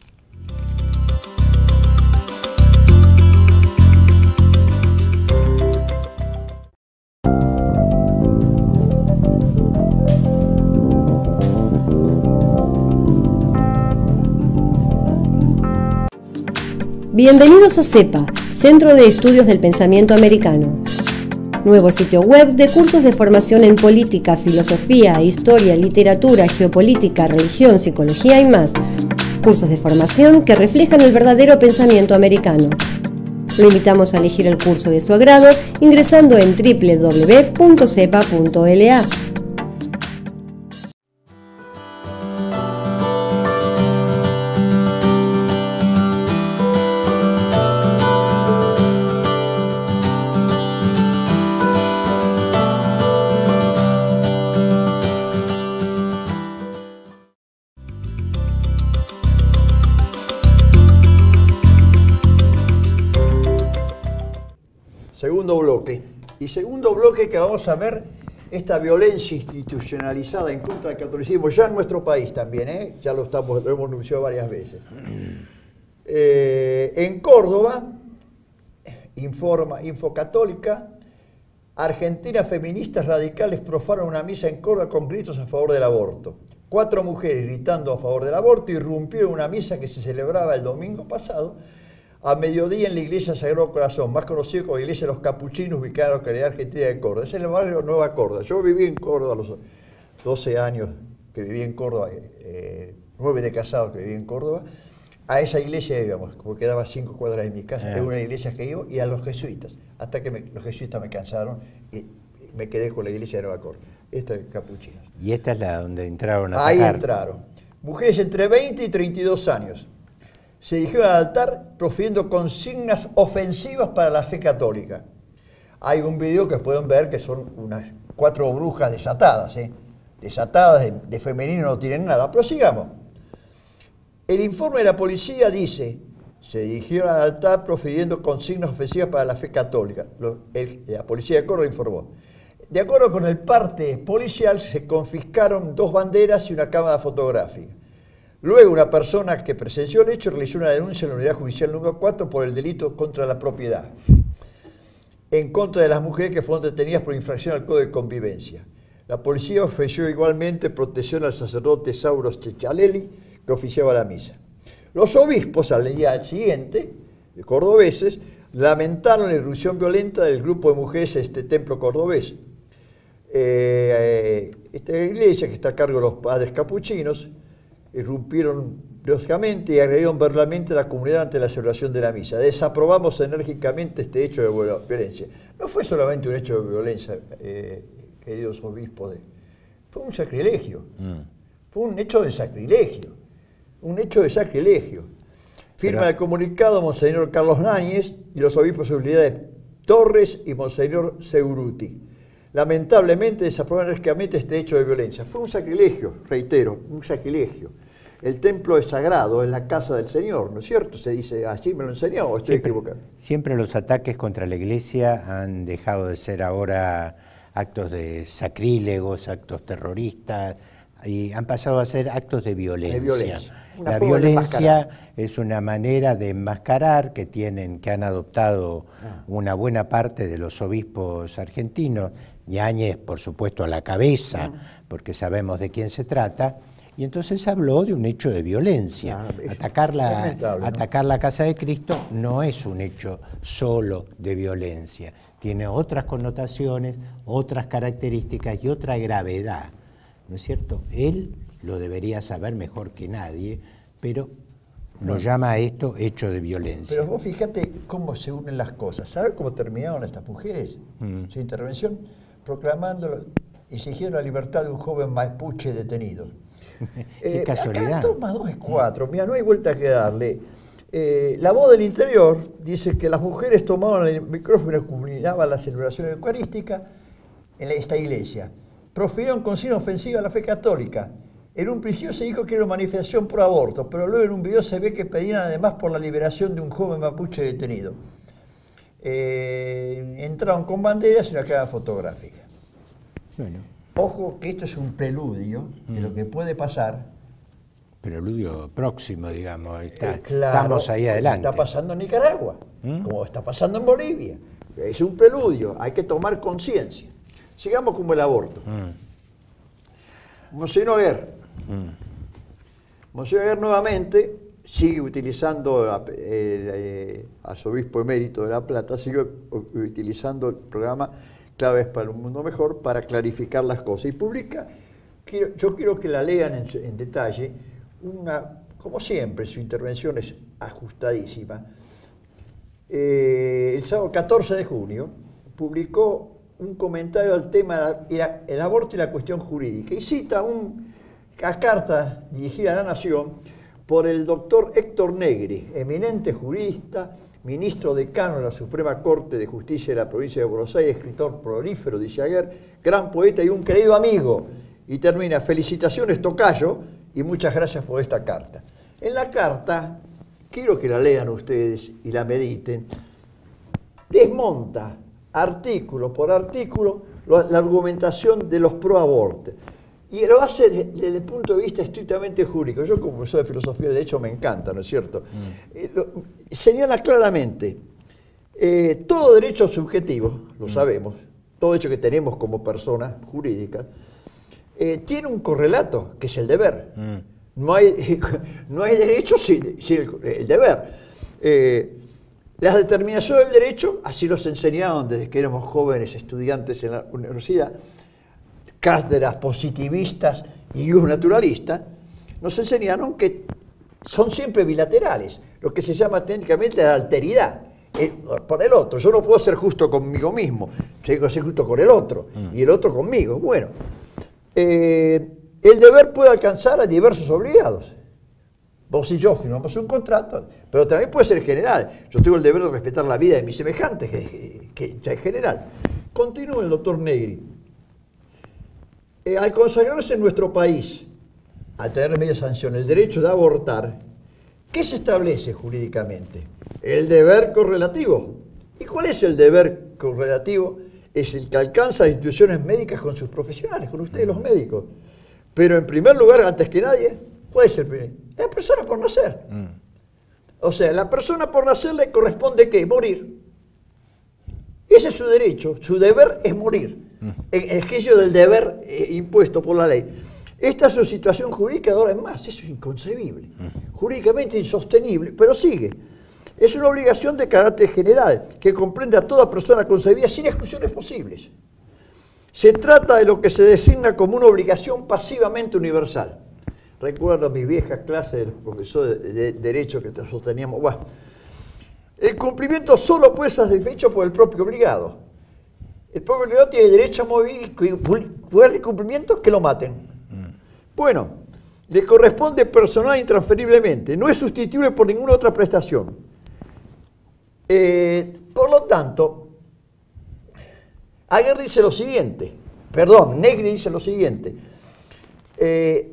Bienvenidos a CEPA, Centro de Estudios del Pensamiento Americano. Nuevo sitio web de cursos de formación en política, filosofía, historia, literatura, geopolítica, religión, psicología y más. Cursos de formación que reflejan el verdadero pensamiento americano. Lo invitamos a elegir el curso de su agrado ingresando en doble u doble u doble u punto cepa punto l a. Segundo bloque. Y segundo bloque que vamos a ver esta violencia institucionalizada en contra del catolicismo, ya en nuestro país también, ¿eh? Ya lo, estamos, lo hemos anunciado varias veces. Eh, en Córdoba, informa Infocatólica, Argentinas feministas radicales profanan una misa en Córdoba con gritos a favor del aborto. Cuatro mujeres gritando a favor del aborto irrumpieron una misa que se celebraba el domingo pasado a mediodía en la iglesia Sagrado Corazón, más conocida como la iglesia de los Capuchinos, ubicada en la localidad argentina de Córdoba. Es en el barrio Nueva Córdoba. Yo viví en Córdoba a los doce años que viví en Córdoba, eh, nueve de casado que viví en Córdoba. A esa iglesia íbamos, porque quedaba cinco cuadras de mi casa, Ah. era una iglesia que iba, y a los jesuitas, hasta que me, los jesuitas me cansaron y me quedé con la iglesia de Nueva Córdoba. Esta es capuchinos. Y esta es la donde entraron a Ahí atacar. entraron. Mujeres entre veinte y treinta y dos años. Se dirigieron al altar profiriendo consignas ofensivas para la fe católica. Hay un video que pueden ver que son unas cuatro brujas desatadas, ¿eh? Desatadas, de, de femenino no tienen nada. Pero sigamos. El informe de la policía dice, se dirigieron al altar profiriendo consignas ofensivas para la fe católica. Lo, el, la policía de Córdoba informó. De acuerdo con el parte policial, se confiscaron dos banderas y una cámara fotográfica. Luego, una persona que presenció el hecho realizó una denuncia en la unidad judicial número cuatro por el delito contra la propiedad, en contra de las mujeres que fueron detenidas por infracción al Código de Convivencia. La policía ofreció igualmente protección al sacerdote Sauros Chechaleli, que oficiaba la misa. Los obispos, al día siguiente, cordobeses, lamentaron la irrupción violenta del grupo de mujeres en este templo cordobés. Eh, esta iglesia, que está a cargo de los padres capuchinos, irrumpieron bruscamente y agredieron verbalmente a la comunidad ante la celebración de la misa. Desaprobamos enérgicamente este hecho de violencia. No fue solamente un hecho de violencia, eh, queridos obispos, de, fue un sacrilegio, mm. fue un hecho de sacrilegio, un hecho de sacrilegio. Firma Pero... el comunicado Monseñor Carlos Náñez y los obispos de seguridad de Torres y Monseñor Seguruti. Lamentablemente desaprobaron enérgicamente este hecho de violencia. Fue un sacrilegio, reitero, un sacrilegio. El templo es sagrado, es la casa del Señor, ¿no es cierto? Se dice, así me lo enseñó, o estoy siempre, equivocado. Siempre los ataques contra la iglesia han dejado de ser ahora actos de sacrílegos, actos terroristas, y han pasado a ser actos de violencia. De violencia. La violencia es una manera de enmascarar que tienen, que han adoptado ah. una buena parte de los obispos argentinos, Yáñez, por supuesto, a la cabeza, ah. porque sabemos de quién se trata, y entonces habló de un hecho de violencia. Ah, atacar la, ¿no? atacar la casa de Cristo no es un hecho solo de violencia, tiene otras connotaciones, otras características y otra gravedad, ¿no es cierto? Él lo debería saber mejor que nadie, pero lo llama a esto hecho de violencia. Pero vos fíjate cómo se unen las cosas. ¿Sabes cómo terminaron estas mujeres mm. su intervención? Proclamando, exigiendo la libertad de un joven mapuche detenido. Qué eh, casualidad. Acá dos más dos es cuatro, mira, no hay vuelta que darle. Eh, la voz del interior dice que las mujeres tomaban el micrófono y comunicaban la celebración eucarística en esta iglesia. Profirieron consigna ofensiva a la fe católica. En un principio se dijo que era una manifestación pro aborto, pero luego en un video se ve que pedían además por la liberación de un joven mapuche detenido. Eh, entraron con banderas y una cámara fotográfica. Bueno. Ojo que esto es un preludio mm. de lo que puede pasar. Preludio próximo, digamos. Está, eh, claro, estamos ahí adelante. Está pasando en Nicaragua, ¿Mm? como está pasando en Bolivia. Es un preludio, hay que tomar conciencia. Sigamos con el aborto. Mm. Monseñor Aguer. Mm. Monseñor Aguer nuevamente sigue utilizando el, el, el arzobispo emérito de La Plata, sigue utilizando el programa Claves para un Mundo Mejor para clarificar las cosas. Y publica, quiero, yo quiero que la lean en, en detalle, una, como siempre, su intervención es ajustadísima. Eh, el sábado catorce de junio publicó un comentario al tema del aborto y la cuestión jurídica y cita un, una carta dirigida a la Nación por el doctor Héctor Negri, eminente jurista, ministro decano de la Suprema Corte de Justicia de la provincia de Buenos Aires, escritor prolífero, dice Aguer, gran poeta y un querido amigo. Y termina, felicitaciones tocayo y muchas gracias por esta carta. En la carta, quiero que la lean ustedes y la mediten, desmonta artículo por artículo la argumentación de los pro aborto. Y lo hace desde el punto de vista estrictamente jurídico. Yo como profesor de filosofía de hecho me encanta, ¿no es cierto? Mm. Eh, lo, señala claramente, eh, todo derecho subjetivo, lo mm. sabemos, todo derecho que tenemos como personas jurídicas, eh, tiene un correlato, que es el deber. Mm. No, hay, no hay derecho sin, sin el, el deber. Eh, las determinaciones del derecho, así los enseñaron desde que éramos jóvenes estudiantes en la universidad, cátedras positivistas y naturalistas, nos enseñaron que son siempre bilaterales, lo que se llama técnicamente la alteridad. El, por el otro, yo no puedo ser justo conmigo mismo, tengo que ser justo con el otro, mm. y el otro conmigo. Bueno, eh, el deber puede alcanzar a diversos obligados. Vos y yo firmamos un contrato, pero también puede ser general. Yo tengo el deber de respetar la vida de mis semejantes, que, que ya es general. Continúa el doctor Negri. Eh, al consagrarse en nuestro país, al tener media sanción, el derecho de abortar, ¿qué se establece jurídicamente? El deber correlativo. ¿Y cuál es el deber correlativo? Es el que alcanza las instituciones médicas con sus profesionales, con ustedes los médicos. Pero en primer lugar, antes que nadie, ¿cuál es el primer? La persona por nacer. Mm. O sea, la persona por nacer le corresponde ¿qué? Morir. Ese es su derecho, su deber es morir. Mm. El ejercicio del deber eh, impuesto por la ley. Esta es su situación jurídica de ahora en más, eso es inconcebible. Mm. Jurídicamente insostenible, pero sigue. Es una obligación de carácter general que comprende a toda persona concebida sin exclusiones posibles. Se trata de lo que se designa como una obligación pasivamente universal. Recuerdo mis viejas clases de los profesores de, de, de Derecho que sosteníamos. Bueno, el cumplimiento solo puede ser satisfecho por el propio obligado. El propio obligado tiene derecho a morir y poder el cumplimiento que lo maten. Mm. Bueno, le corresponde personal intransferiblemente, no es sustituible por ninguna otra prestación. Eh, por lo tanto, Aguirre dice lo siguiente, perdón, Negri dice lo siguiente. Eh,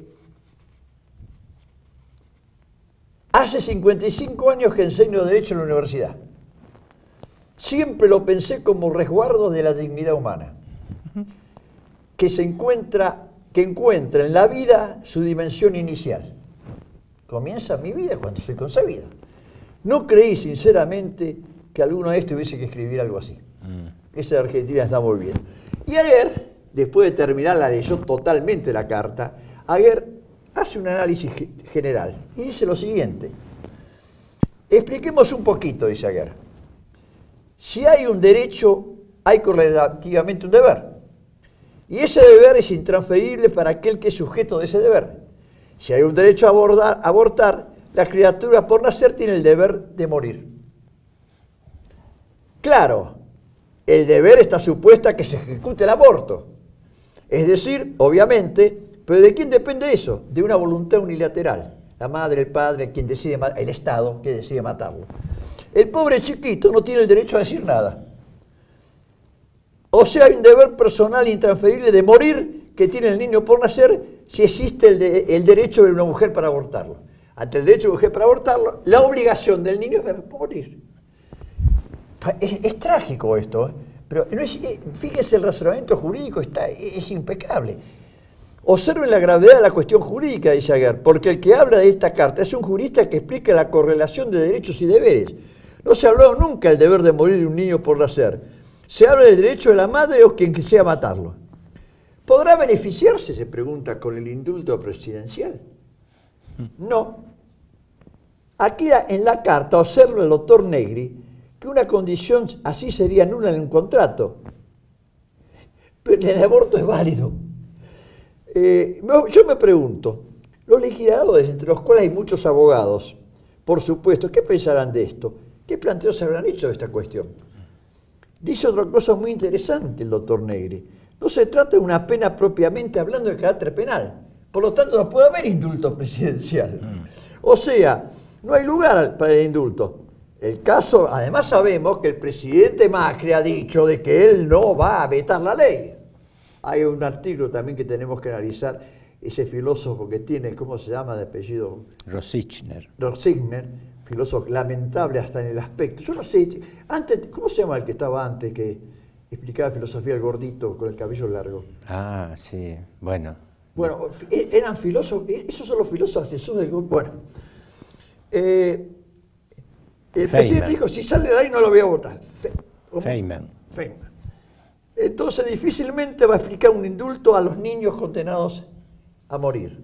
hace cincuenta y cinco años que enseño Derecho en la universidad. Siempre lo pensé como resguardo de la dignidad humana, que se encuentra, que encuentra en la vida su dimensión inicial. Comienza mi vida cuando soy concebido. No creí sinceramente que alguno de estos tuviese que escribir algo así. Mm. Esa de Argentina está muy bien. Y Aguirre, después de terminar, la leyó totalmente la carta. Aguirre hace un análisis general y dice lo siguiente. Expliquemos un poquito, dice Aguirre. Si hay un derecho, hay correlativamente un deber. Y ese deber es intransferible para aquel que es sujeto de ese deber. Si hay un derecho a abordar, abortar, la criatura por nacer tiene el deber de morir. Claro, el deber está supuesto a que se ejecute el aborto. Es decir, obviamente, pero ¿de quién depende eso? De una voluntad unilateral. La madre, el padre, quien decide, el Estado que decide matarlo. El pobre chiquito no tiene el derecho a decir nada. O sea, hay un deber personal intransferible de morir que tiene el niño por nacer si existe el, de, el derecho de una mujer para abortarlo. Ante el derecho de una mujer para abortarlo, la obligación del niño es morir. Es, es trágico esto, ¿eh? Pero no es, fíjense, el razonamiento jurídico está, es impecable. Observen la gravedad de la cuestión jurídica, dice Aguirre, porque el que habla de esta carta es un jurista que explica la correlación de derechos y deberes. No se habló nunca del deber de morir de un niño por nacer. Se habla del derecho de la madre o quien desea matarlo. ¿Podrá beneficiarse, se pregunta, con el indulto presidencial? No. Aquí en la carta observa el doctor Negri que una condición así sería nula en un contrato. Pero el aborto es válido. Eh, yo me pregunto, los legisladores, entre los cuales hay muchos abogados, por supuesto, ¿qué pensarán de esto? ¿Qué planteos se habrán hecho de esta cuestión? Dice otra cosa muy interesante el doctor Negri. No se trata de una pena propiamente hablando de carácter penal. Por lo tanto, no puede haber indulto presidencial. O sea, no hay lugar para el indulto. El caso, además sabemos que el presidente Macri ha dicho de que él no va a vetar la ley. Hay un artículo también que tenemos que analizar, ese filósofo que tiene, ¿cómo se llama de apellido? Rosichner. Rosichner, filósofo lamentable hasta en el aspecto. Yo no sé, antes, ¿cómo se llama el que estaba antes que explicaba filosofía, el gordito con el cabello largo? Ah, sí, bueno. Bueno, eran filósofos, esos son los filósofos asesores del grupo. Bueno, eh, el Feynman. Presidente dijo, si sale de ahí no lo voy a votar. Feynman. Feynman. Entonces difícilmente va a explicar un indulto a los niños condenados a morir.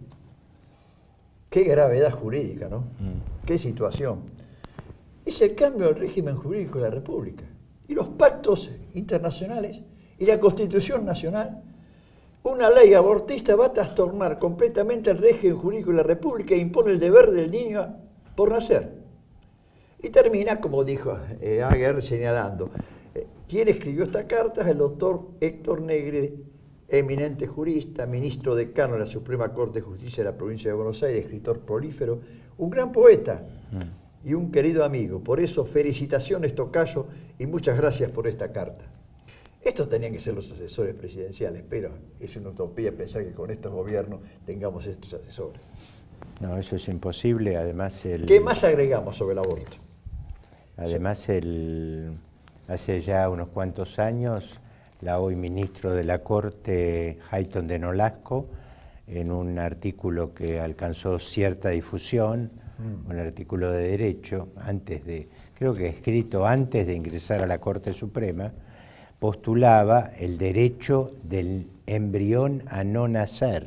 Qué gravedad jurídica, ¿no? Mm. Qué situación. Es el cambio del régimen jurídico de la República. Y los pactos internacionales y la Constitución Nacional una ley abortista va a trastornar completamente el régimen jurídico de la República e impone el deber del niño por nacer. Y termina, como dijo eh, Aguer, señalando, eh, ¿quién escribió esta carta? El doctor Héctor Negre, eminente jurista, ministro decano de la Suprema Corte de Justicia de la provincia de Buenos Aires, escritor prolífero, un gran poeta mm. y un querido amigo. Por eso, felicitaciones, tocayo, y muchas gracias por esta carta. Estos tenían que ser los asesores presidenciales, pero es una utopía pensar que con estos gobiernos tengamos estos asesores. No, eso es imposible. Además, el... ¿Qué más agregamos sobre el aborto? Además, el... hace ya unos cuantos años, la hoy ministro de la Corte, Hayton de Nolasco, en un artículo que alcanzó cierta difusión, mm. un artículo de derecho, antes de, creo que escrito antes de ingresar a la Corte Suprema, postulaba el derecho del embrión a no nacer.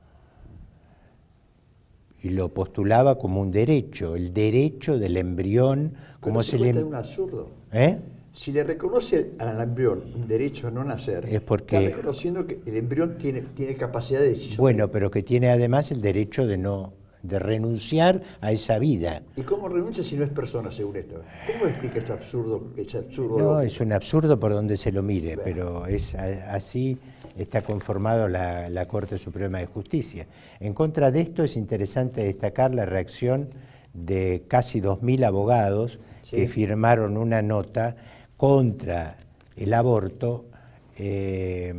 Y lo postulaba como un derecho, el derecho del embrión, como se le... Es un absurdo. ¿Eh? Si le reconoce al embrión un derecho a no nacer, es porque está reconociendo que el embrión tiene, tiene capacidad de decisión. Bueno, pero que tiene además el derecho de no de renunciar a esa vida. ¿Y cómo renuncia si no es persona, según esto? ¿Cómo explica este absurdo? Este absurdo no, lógico? Es un absurdo por donde se lo mire, bueno. pero es así está conformado la, la Corte Suprema de Justicia. En contra de esto es interesante destacar la reacción de casi dos mil abogados sí. que firmaron una nota contra el aborto, eh,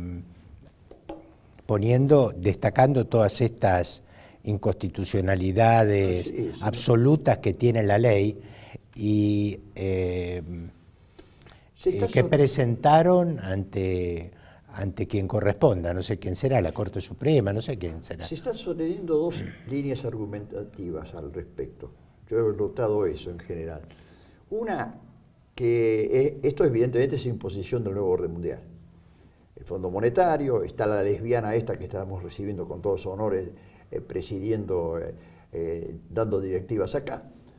poniendo, destacando todas estas inconstitucionalidades sí, sí. absolutas que tiene la ley y eh, eh, que presentaron ante, ante quien corresponda, no sé quién será, la Corte Suprema, no sé quién será. Se están sosteniendo dos líneas argumentativas al respecto. Yo he notado eso en general. Una, que esto evidentemente es imposición del nuevo orden mundial. El Fondo Monetario, está la lesbiana esta que estamos recibiendo con todos los honores, eh, presidiendo, eh, eh, dando directivas acá,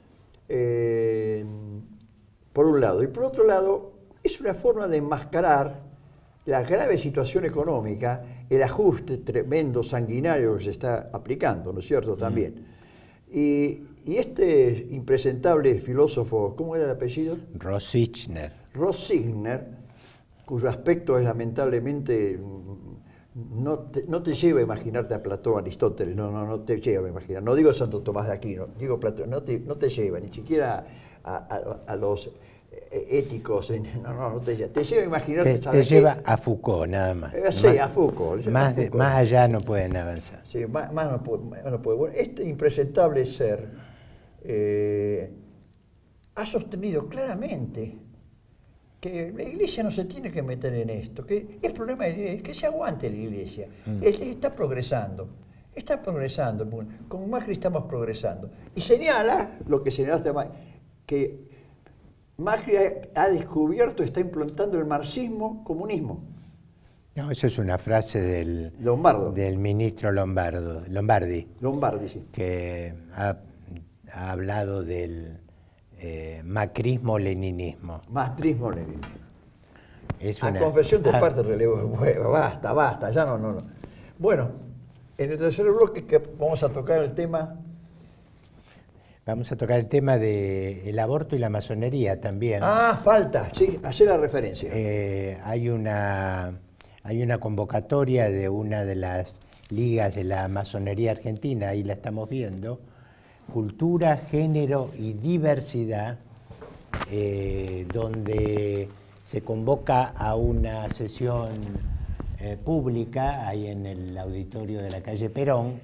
eh, por un lado. Y por otro lado, es una forma de enmascarar la grave situación económica, el ajuste tremendo, sanguinario que se está aplicando, ¿no es cierto?, también. Mm. Y, y este impresentable filósofo, ¿cómo era el apellido? Rosichner. Rosichner, cuyo aspecto es lamentablemente, no te, no te lleva a imaginarte a Platón, Aristóteles, no, no, no te lleva a imaginar, no digo Santo Tomás de Aquino, digo Platón, no te, no te lleva ni siquiera a, a, a los éticos, no, no, no te lleva, te lleva a imaginarte. Te, te lleva a Foucault, nada más. Eh, sí, más, a Foucault. Más, a Foucault. De, más allá no pueden avanzar. Sí, más, más no puede. Más no puede. Bueno, este impresentable ser eh, ha sostenido claramente que la Iglesia no se tiene que meter en esto, que es problema de la Iglesia, que se aguante la Iglesia. Mm. Está progresando, está progresando, con Macri estamos progresando. Y señala, lo que señalaste, que Macri ha descubierto, está implantando el marxismo-comunismo. No, eso es una frase del, Lombardo. del ministro Lombardo, Lombardi. Lombardi, sí. Que ha, ha hablado del eh, macrismo-leninismo. Macrismo-leninismo. Es A una confesión de ah, parte del relevo. Bueno, basta, basta, ya no, no, no. Bueno, en el tercer bloque que vamos a tocar el tema... Vamos a tocar el tema del aborto y la masonería también. Ah, falta, sí, hacer la referencia. Eh, hay, una, hay una convocatoria de una de las ligas de la masonería argentina, ahí la estamos viendo, Cultura, Género y Diversidad, eh, donde se convoca a una sesión eh, pública, ahí en el auditorio de la calle Perón,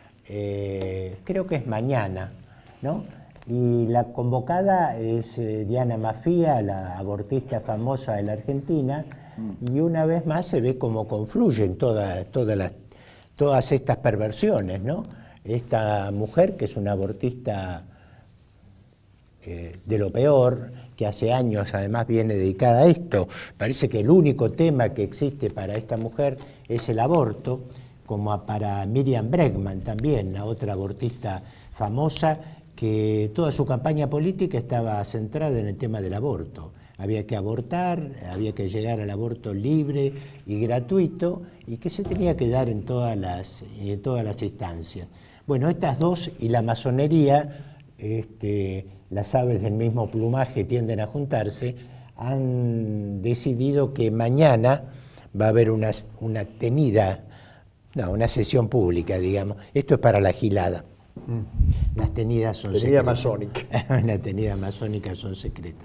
eh, creo que es mañana, ¿no? Y la convocada es eh, Diana Mafía, la abortista famosa de la Argentina, mm. y una vez más se ve cómo confluyen todas, todas, las, todas estas perversiones, ¿no? Esta mujer, que es una abortista eh, de lo peor, que hace años además viene dedicada a esto, parece que el único tema que existe para esta mujer es el aborto, como para Miriam Bregman también, la otra abortista famosa, que toda su campaña política estaba centrada en el tema del aborto. había que abortar, había que llegar al aborto libre y gratuito, y que se tenía que dar en todas las, en todas las instancias. Bueno, estas dos y la masonería, este, las aves del mismo plumaje tienden a juntarse, han decidido que mañana va a haber una, una tenida, no, una sesión pública, digamos. Esto es para la gilada. Mm. Las tenidas son tenida secretas. masónica. Las tenidas masónicas son secretas.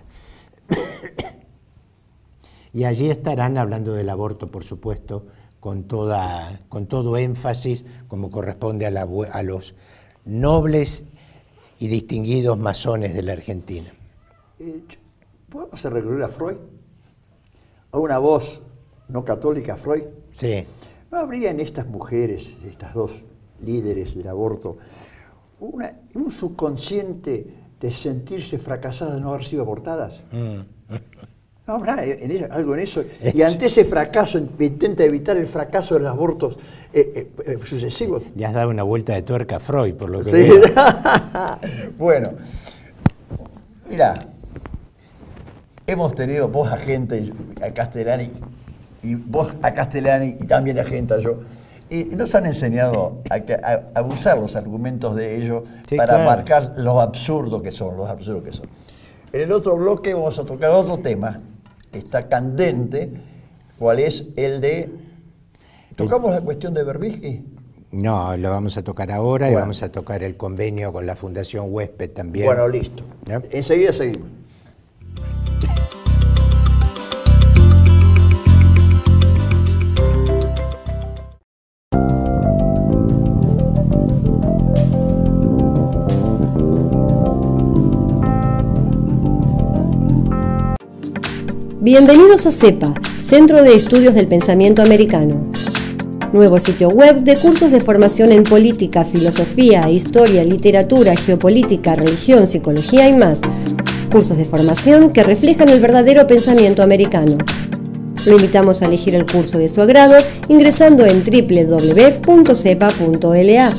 Y allí estarán hablando del aborto, por supuesto, con, toda, con todo énfasis, como corresponde a, la, a los nobles y distinguidos masones de la Argentina. Eh, ¿Podemos recurrir a Freud? ¿A una voz no católica, Freud? Sí. ¿No habría en estas mujeres, estas dos líderes del aborto, una, un subconsciente de sentirse fracasadas de no haber sido abortadas? Mm. No habrá en eso, algo en eso. Y ante ese fracaso intenta evitar el fracaso de los abortos eh, eh, sucesivos. Le has dado una vuelta de tuerca a Freud, por lo que sí. veo. Bueno, mira, hemos tenido vos a gente, a Castellani, y vos a Castellani, y también a gente a yo, y nos han enseñado a, a, a usar los argumentos de ellos sí, para claro. marcar lo absurdo que son, los absurdos que son. En el otro bloque vamos a tocar otro tema que está candente, ¿cuál es el de... ¿Tocamos el... la cuestión de Berbisky? No, lo vamos a tocar ahora bueno. y vamos a tocar el convenio con la Fundación Huésped también. Bueno, listo. ¿Ya? Enseguida seguimos. Bienvenidos a CEPA, Centro de Estudios del Pensamiento Americano. Nuevo sitio web de cursos de formación en política, filosofía, historia, literatura, geopolítica, religión, psicología y más. Cursos de formación que reflejan el verdadero pensamiento americano. Lo invitamos a elegir el curso de su agrado ingresando en doble u doble u doble u punto cepa punto l a.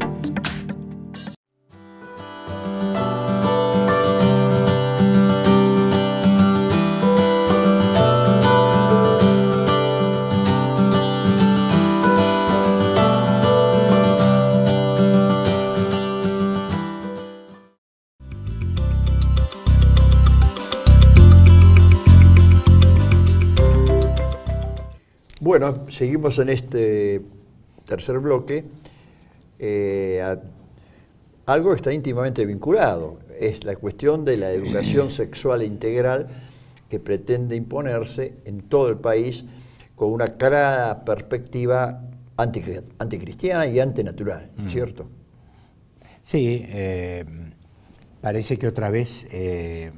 Bueno, seguimos en este tercer bloque. Eh, a, algo está íntimamente vinculado, es la cuestión de la educación sexual integral que pretende imponerse en todo el país con una clara perspectiva anticristiana y antinatural, mm. ¿cierto? Sí, eh, parece que otra vez... Eh,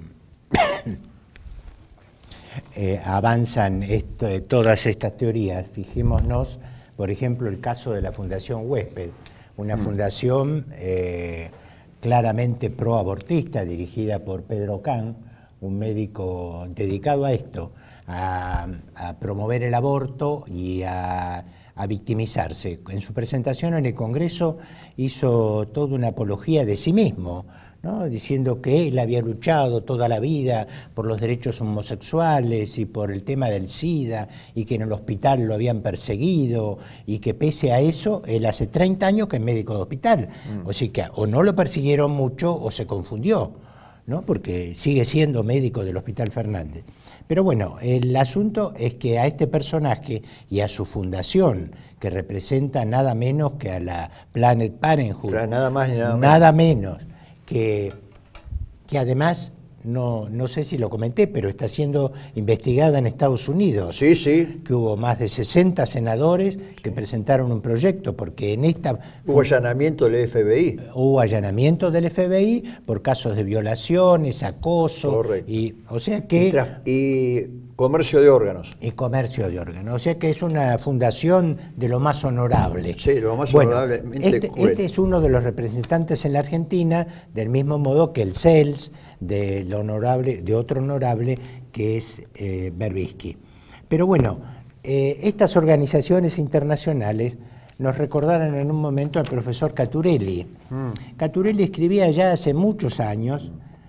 Eh, avanzan esto, todas estas teorías. Fijémonos, por ejemplo, el caso de la Fundación Huésped, una mm. fundación eh, claramente proabortista, dirigida por Pedro Kahn, un médico dedicado a esto, a, a promover el aborto y a, a victimizarse. En su presentación en el Congreso hizo toda una apología de sí mismo, ¿no? Diciendo que él había luchado toda la vida por los derechos homosexuales y por el tema del SIDA y que en el hospital lo habían perseguido y que pese a eso, él hace treinta años que es médico de hospital. Mm. O sea que o no lo persiguieron mucho o se confundió, ¿no? Porque sigue siendo médico del Hospital Fernández. Pero bueno, el asunto es que a este personaje y a su fundación, que representa nada menos que a la Planned Parenthood, claro, nada más ni nada menos, nada menos Que, que además, no, no sé si lo comenté, pero está siendo investigada en Estados Unidos. Sí, sí. Que hubo más de sesenta senadores que presentaron un proyecto, porque en esta... Hubo allanamiento del F B I. Hubo allanamiento del F B I por casos de violaciones, acoso. Correcto. Y, o sea que... Y, tras, y comercio de órganos. Y comercio de órganos. O sea que es una fundación de lo más honorable. Sí, lo más bueno, honorablemente este, cruel. Este es uno de los representantes en la Argentina, del mismo modo que el C E L S, de, lo honorable, de otro honorable, que es eh, Berbisky. Pero bueno, eh, estas organizaciones internacionales nos recordaron en un momento al profesor Caturelli. Mm. Caturelli escribía ya hace muchos años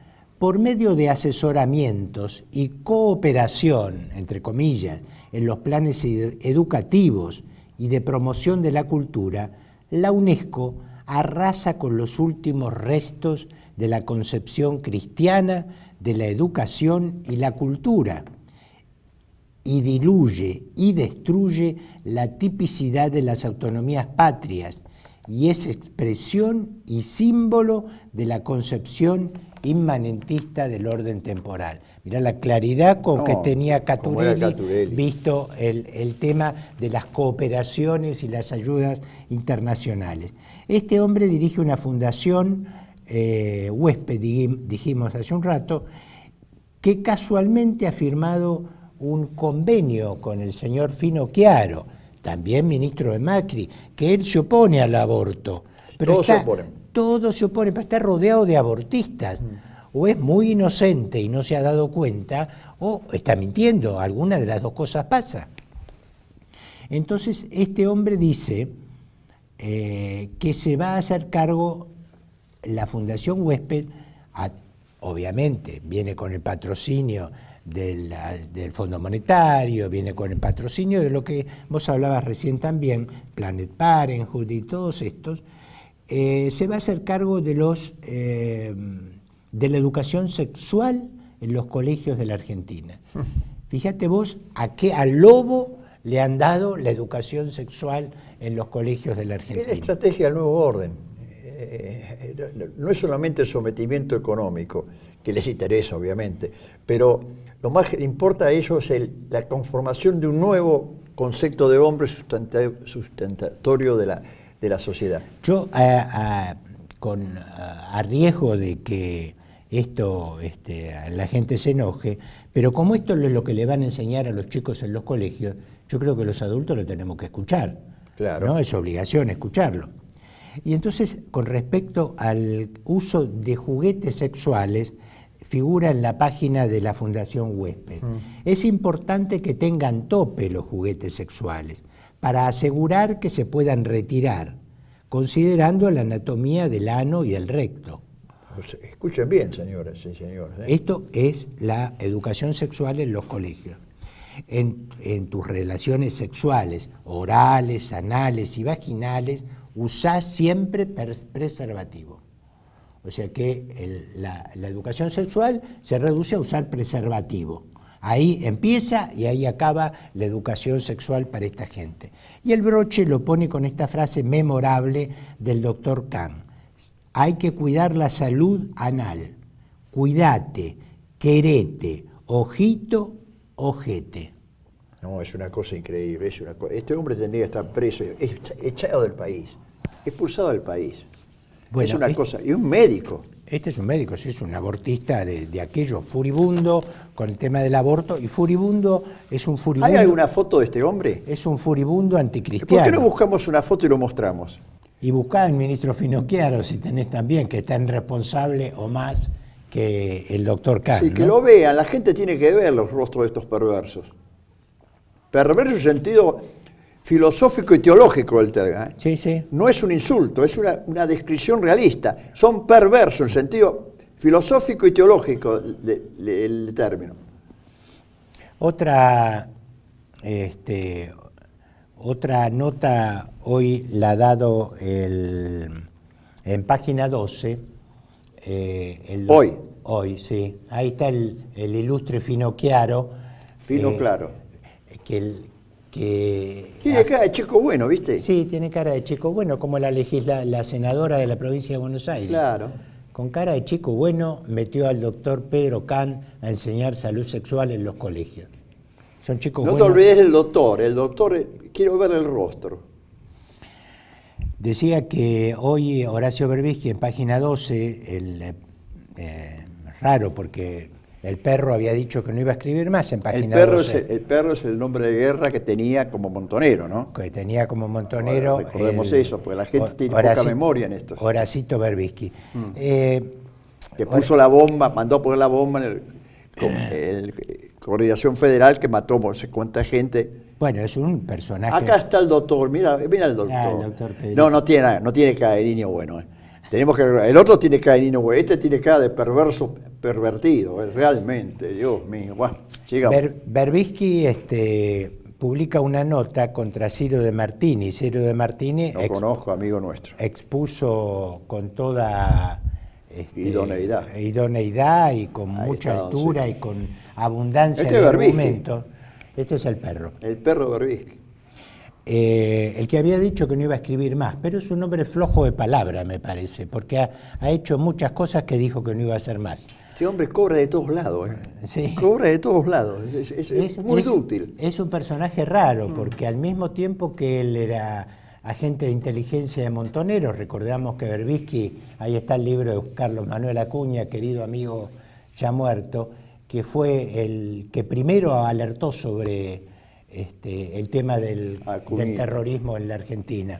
por medio de asesoramientos y cooperación, entre comillas, en los planes educativos y de promoción de la cultura, la UNESCO arrasa con los últimos restos de la concepción cristiana de la educación y la cultura, y diluye y destruye la tipicidad de las autonomías patrias, y es expresión y símbolo de la concepción inmanentista del orden temporal. Mirá la claridad con no, que tenía Caturelli, Caturelli. visto el, el tema de las cooperaciones y las ayudas internacionales. Este hombre dirige una fundación, eh, Huésped, dijimos hace un rato, que casualmente ha firmado un convenio con el señor Finocchiaro, también ministro de Macri, que él se opone al aborto. Pero todos está, se oponen. Todos se oponen, pero está rodeado de abortistas. Mm. O es muy inocente y no se ha dado cuenta, o está mintiendo, alguna de las dos cosas pasa. Entonces, este hombre dice eh, que se va a hacer cargo la Fundación Huésped, a, obviamente, viene con el patrocinio del, del Fondo Monetario, viene con el patrocinio de lo que vos hablabas recién también, Planet Parenthood y todos estos, eh, se va a hacer cargo de los... Eh, de la educación sexual en los colegios de la Argentina. Fíjate vos a qué al lobo le han dado la educación sexual en los colegios de la Argentina. Es la estrategia del nuevo orden. Eh, no es solamente el sometimiento económico, que les interesa obviamente, pero lo más que importa a ellos es el, la conformación de un nuevo concepto de hombre sustentatorio de la, de la sociedad. Yo, a, a, con, a, a riesgo de que esto este, la gente se enoje, pero como esto es lo que le van a enseñar a los chicos en los colegios, yo creo que los adultos lo tenemos que escuchar. Claro. ¿No? Es obligación escucharlo. Y entonces, con respecto al uso de juguetes sexuales, figura en la página de la Fundación Huésped. Mm. Es importante que tengan tope los juguetes sexuales para asegurar que se puedan retirar, considerando la anatomía del ano y del recto. Escuchen bien, señoras y señores. ¿eh? Esto es la educación sexual en los colegios. En, en tus relaciones sexuales, orales, anales y vaginales, usá siempre preservativo. O sea que el, la, la educación sexual se reduce a usar preservativo. Ahí empieza y ahí acaba la educación sexual para esta gente. Y el broche lo pone con esta frase memorable del doctor Kahn. Hay que cuidar la salud anal. Cuídate, querete, ojito, ojete. No, es una cosa increíble. Es una cosa. Este hombre tendría que estar preso, es echado del país, expulsado del país. Bueno, es una es, cosa. Y un médico. Este es un médico, sí, es un abortista de, de aquello, furibundo con el tema del aborto. Y furibundo es un furibundo. ¿Hay alguna foto de este hombre? Es un furibundo anticristiano. ¿Por qué no buscamos una foto y lo mostramos? Y buscá al ministro Finocchiaro, si tenés también, que es tan responsable o más que el doctor Kahn. Sí, que ¿no? Lo vean, la gente tiene que ver los rostros de estos perversos. Perverso en sentido filosófico y teológico del tema. ¿eh? Sí, sí. No es un insulto, es una, una descripción realista. Son perversos en sentido filosófico y teológico del término. Otra, este, otra nota hoy la ha dado el, en página doce. Eh, el, hoy. Hoy, sí. Ahí está el, el ilustre Finocchiaro. Fino eh, claro. Que el, que tiene cara de chico bueno, ¿viste? Sí, tiene cara de chico bueno, como la legisla, la senadora de la provincia de Buenos Aires. Claro. Con cara de chico bueno, metió al doctor Pedro Kahn a enseñar salud sexual en los colegios. Son chicos no buenos. No te olvides del doctor, el doctor, quiero ver el rostro. Decía que hoy Horacio Berbisky en página doce, el, eh, raro porque el perro había dicho que no iba a escribir más en página el perro doce. Es el, el perro es el nombre de guerra que tenía como montonero, ¿no? Que tenía como montonero. Bueno, recordemos el, eso, porque la gente tiene Horacito, poca memoria en esto. Horacito Berbisky. Mm. Eh, que puso la bomba, mandó a poner la bomba en el, el, el Coordinación Federal que mató no sé cuánta gente. Bueno, es un personaje. Acá está el doctor, mira, mira el doctor. Ah, el doctor no, no tiene, no tiene cara de niño bueno. Eh. Tenemos que, el otro tiene cara de niño bueno, este tiene cara de perverso pervertido, realmente, Dios mío. Bueno, sigamos. Ber, Berbisky este, publica una nota contra Ciro de Martini. Ciro de Martini Lo conozco, amigo nuestro. Expuso con toda este, idoneidad. idoneidad y con Ahí mucha está, altura sí. y con abundancia Este de es Berbisky. argumentos. Este es el perro. El perro Berbisky. Eh, el que había dicho que no iba a escribir más, pero es un hombre flojo de palabra, me parece, porque ha, ha hecho muchas cosas que dijo que no iba a hacer más. Este hombre cobra de todos lados, ¿eh? Sí. Cobra de todos lados, es, es, es muy es, útil. Es un personaje raro, porque al mismo tiempo que él era agente de inteligencia de Montoneros, recordamos que Berbisky, ahí está el libro de Carlos Manuel Acuña, querido amigo ya muerto, que fue el que primero alertó sobre este, el tema del, del terrorismo en la Argentina.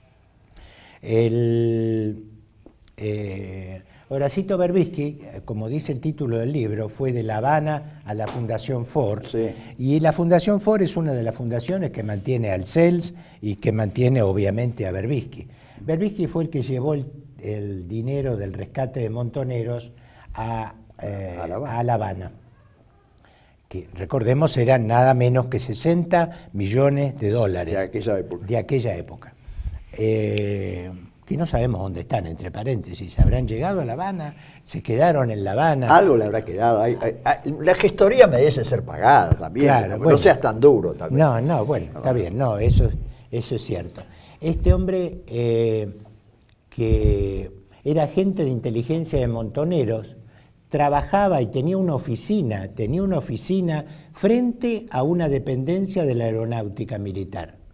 El, eh, Horacito Berbisky, como dice el título del libro, fue de La Habana a la Fundación Ford. Sí. Y la Fundación Ford es una de las fundaciones que mantiene al C E L S y que mantiene obviamente a Berbisky. Berbisky fue el que llevó el, el dinero del rescate de Montoneros a, eh, a, La Habana. a La Habana, que recordemos eran nada menos que sesenta millones de dólares. De aquella época. De aquella época. Eh, que no sabemos dónde están, entre paréntesis. ¿Habrán llegado a La Habana? ¿Se quedaron en La Habana? Algo le habrá quedado. Hay, hay, hay, la gestoría merece ser pagada también. Claro, no bueno. seas tan duro. Tal vez. No, no, bueno, no, está bien, no, eso, eso es cierto. Este hombre eh, que era agente de inteligencia de Montoneros, trabajaba y tenía una oficina, tenía una oficina frente a una dependencia de la aeronáutica militar.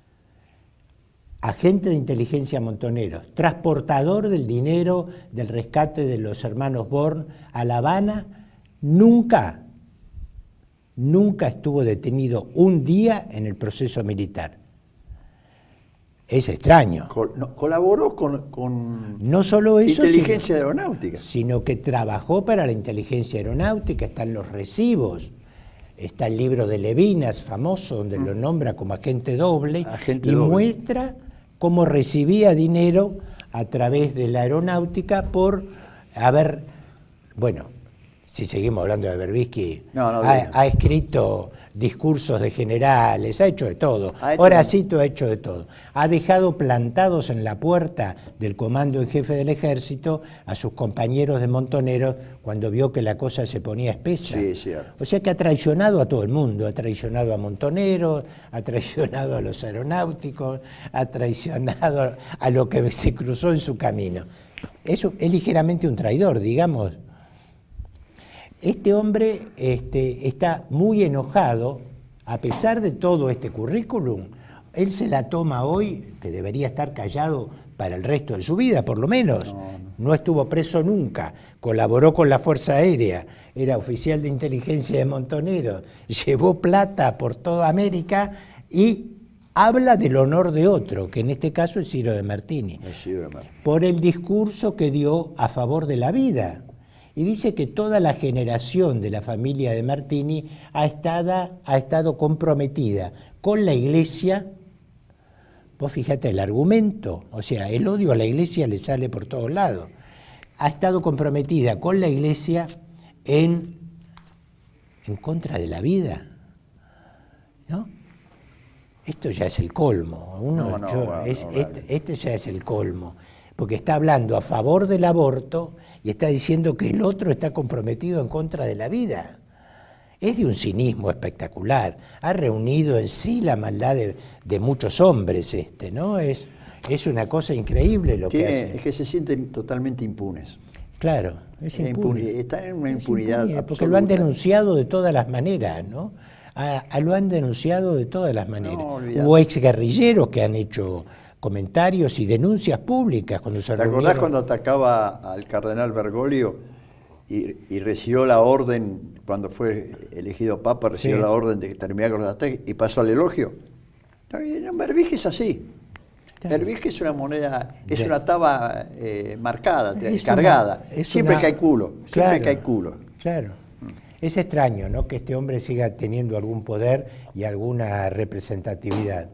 Agente de inteligencia Montoneros, transportador del dinero del rescate de los hermanos Born a La Habana, nunca, nunca estuvo detenido un día en el proceso militar. Es extraño. Col no, colaboró con, con no solo eso, inteligencia sino, aeronáutica. Sino que trabajó para la inteligencia aeronáutica, están los recibos. Está el libro de Levinas, famoso, donde mm. lo nombra como agente doble, agente y doble. muestra cómo recibía dinero a través de la aeronáutica por haber, bueno, si seguimos hablando de Berbisky, no, no, ha, ha escrito discursos de generales, ha hecho de todo. Ha Horacito ha hecho de todo. Ha dejado plantados en la puerta del comando en jefe del ejército a sus compañeros de Montoneros cuando vio que la cosa se ponía espesa. Sí, cierto. O sea que ha traicionado a todo el mundo, ha traicionado a Montoneros, ha traicionado a los aeronáuticos, ha traicionado a lo que se cruzó en su camino. Eso es ligeramente un traidor, digamos. Este hombre este, está muy enojado, a pesar de todo este currículum, él se la toma hoy, que debería estar callado para el resto de su vida, por lo menos. No, no. no estuvo preso nunca, colaboró con la Fuerza Aérea, era oficial de inteligencia de Montoneros, llevó plata por toda América y habla del honor de otro, que en este caso es Ciro de Martini, es Ciro de Martini, por el discurso que dio a favor de la vida. Y dice que toda la generación de la familia de Martini ha estado, ha estado comprometida con la Iglesia. Vos fíjate el argumento, o sea, el odio a la Iglesia le sale por todos lados. Ha estado comprometida con la Iglesia en, en contra de la vida, ¿no? Esto ya es el colmo. Uno, no, no, yo, bueno, es, no, este, vale. este ya es el colmo, porque está hablando a favor del aborto y está diciendo que el otro está comprometido en contra de la vida. Es de un cinismo espectacular. Ha reunido en sí la maldad de, de muchos hombres este, ¿no? Es, es una cosa increíble lo Tiene, que hace. Es que se sienten totalmente impunes. Claro, es impune. Está en una impunidad absoluta. Porque lo han denunciado de todas las maneras, ¿no? A, a lo han denunciado de todas las maneras. No, Hubo exguerrilleros que han hecho comentarios y denuncias públicas cuando se ¿Te acordás cuando atacaba al cardenal Bergoglio y, y recibió la orden, cuando fue elegido papa, recibió sí. la orden de que terminara con los ataques y pasó al elogio? Berbisky es así. Claro. Berbisky es una moneda, es de, una taba eh, marcada, es cargada. Una, siempre una, que hay culo, siempre claro, que hay culo. Claro. Es extraño, ¿no?, que este hombre siga teniendo algún poder y alguna representatividad.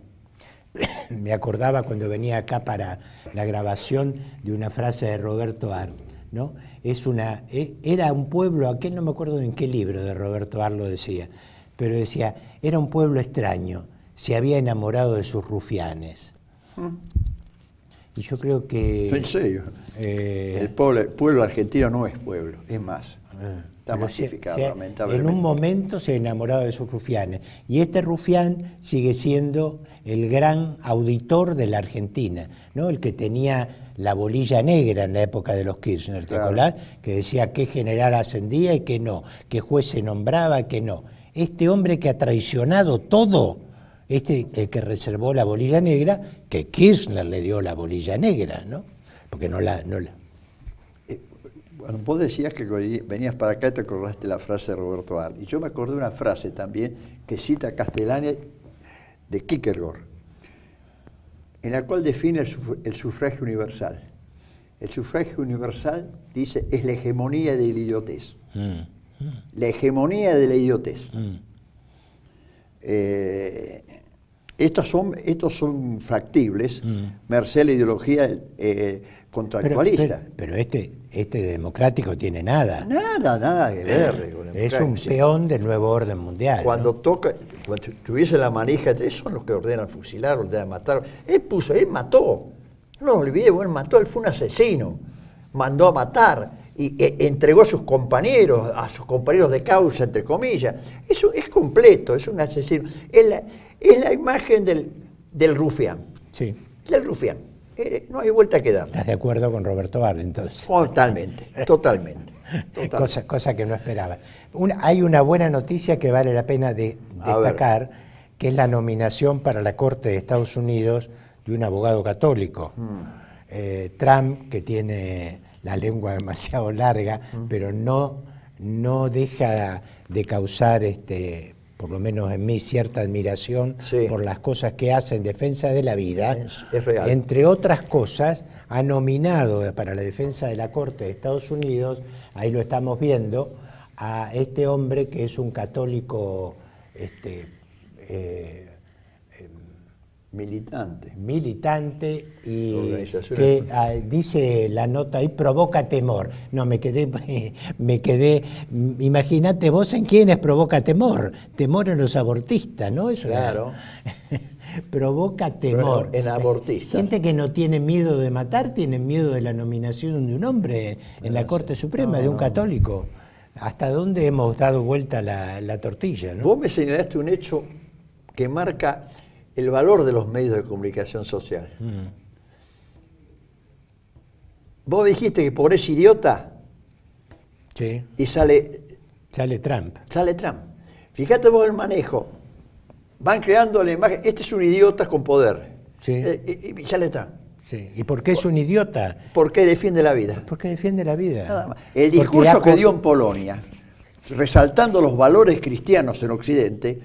Me acordaba cuando venía acá para la grabación de una frase de Roberto Art. ¿no? Es una, era un pueblo, aquel no me acuerdo en qué libro de Roberto Arlo decía, pero decía, era un pueblo extraño, se había enamorado de sus rufianes. ¿Mm? Y yo creo que... En serio, eh, el pueblo, el pueblo argentino no es pueblo, es más, eh, está masificado, se, se, lamentablemente. En un momento se ha enamorado de sus rufianes, y este rufián sigue siendo el gran auditor de la Argentina, ¿no? El que tenía la bolilla negra en la época de los Kirchner, ¿te acordás? Que decía qué general ascendía y qué no, qué juez se nombraba, qué no. Este hombre que ha traicionado todo, este el que reservó la bolilla negra, que Kirchner le dio la bolilla negra, ¿no? Porque no la... No la... Eh, bueno, vos decías que venías para acá y te acordaste la frase de Roberto Arlt. Y yo me acordé de una frase también que cita Castellani de Kierkegaard, en la cual define el, suf el sufragio universal. El sufragio universal, dice, es la hegemonía de la idiotez. Mm, mm. La hegemonía de la idiotez. Mm. Eh, estos, son, estos son factibles, mm. merced a la ideología eh, contractualista. Pero, pero, pero este, este democrático tiene nada. Nada, nada que ver. Con es un peón del nuevo orden mundial. Cuando ¿no? toca, cuando tuviese la manija, esos son los que ordenan fusilar, ordenan matar. Él puso, él mató. No nos olvidemos, él mató, él fue un asesino. Mandó a matar y e, entregó a sus compañeros, a sus compañeros de causa, entre comillas. Eso es completo, es un asesino. Es la, es la imagen del, del rufián. Sí. Del rufián. Eh, no hay vuelta que dar. ¿Estás de acuerdo con Roberto Arlt, entonces? Totalmente, totalmente. totalmente. Cosa, cosa que no esperaba. Una, hay una buena noticia que vale la pena de, destacar, que es la nominación para la Corte de Estados Unidos de un abogado católico. Mm. Eh, Trump, que tiene la lengua demasiado larga, mm. pero no, no deja de causar, este, por lo menos en mí, cierta admiración sí. por las cosas que hace en defensa de la vida. Es, es real. Entre otras cosas, ha nominado para la defensa de la Corte de Estados Unidos, ahí lo estamos viendo, a este hombre que es un católico este, eh, militante. Militante y que ah, dice la nota ahí, provoca temor. No, me quedé, me quedé, imagínate vos en quiénes provoca temor. Temor en los abortistas, ¿no? Eso claro. Provoca temor. En abortistas. Gente que no tiene miedo de matar, tiene miedo de la nominación de un hombre en la Corte Suprema, no, de un católico. ¿Hasta dónde hemos dado vuelta la, la tortilla, ¿no? Vos me señalaste un hecho que marca el valor de los medios de comunicación social. Mm. Vos dijiste que por ese idiota sí. y sale... Sale Trump. Sale Trump. Fíjate vos el manejo. Van creando la imagen, este es un idiota con poder. Sí. Eh, y, y sale Trump. Sí. ¿Y por qué es un idiota? Porque defiende la vida. Porque defiende la vida. Nada más. El discurso ha... que dio en Polonia, resaltando los valores cristianos en Occidente,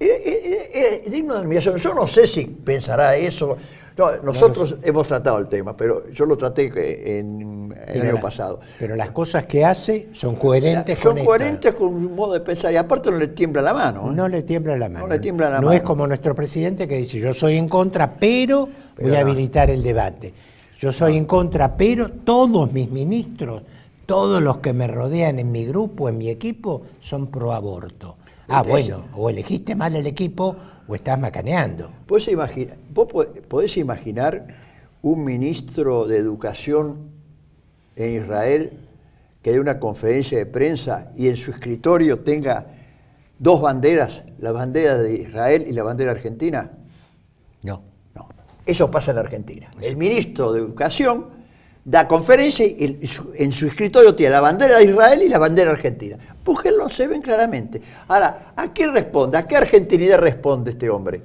es digno de admiración. Yo no sé si pensará eso. No, nosotros no, no hemos tratado el tema, pero yo lo traté en el año la, pasado. Pero las cosas que hace son coherentes son con Son coherentes esta. con un modo de pensar. Y aparte no le tiembla la mano. ¿eh? No le tiembla la mano. No le tiembla la no mano. es como nuestro presidente que dice, yo soy en contra, pero, pero voy a no. habilitar el debate. Yo soy no. en contra, pero todos mis ministros, todos los que me rodean en mi grupo, en mi equipo, son pro aborto. Ah, bueno, o elegiste mal el equipo o estás macaneando. ¿Podés imaginar, vos podés imaginar un ministro de Educación en Israel que dé una conferencia de prensa y en su escritorio tenga dos banderas, la bandera de Israel y la bandera argentina? No. No. Eso pasa en la Argentina. El ministro de Educación da conferencia y en su escritorio tiene la bandera de Israel y la bandera argentina. Búsquenlo, se ven claramente. Ahora, ¿a qué responde? ¿A qué argentinidad responde este hombre?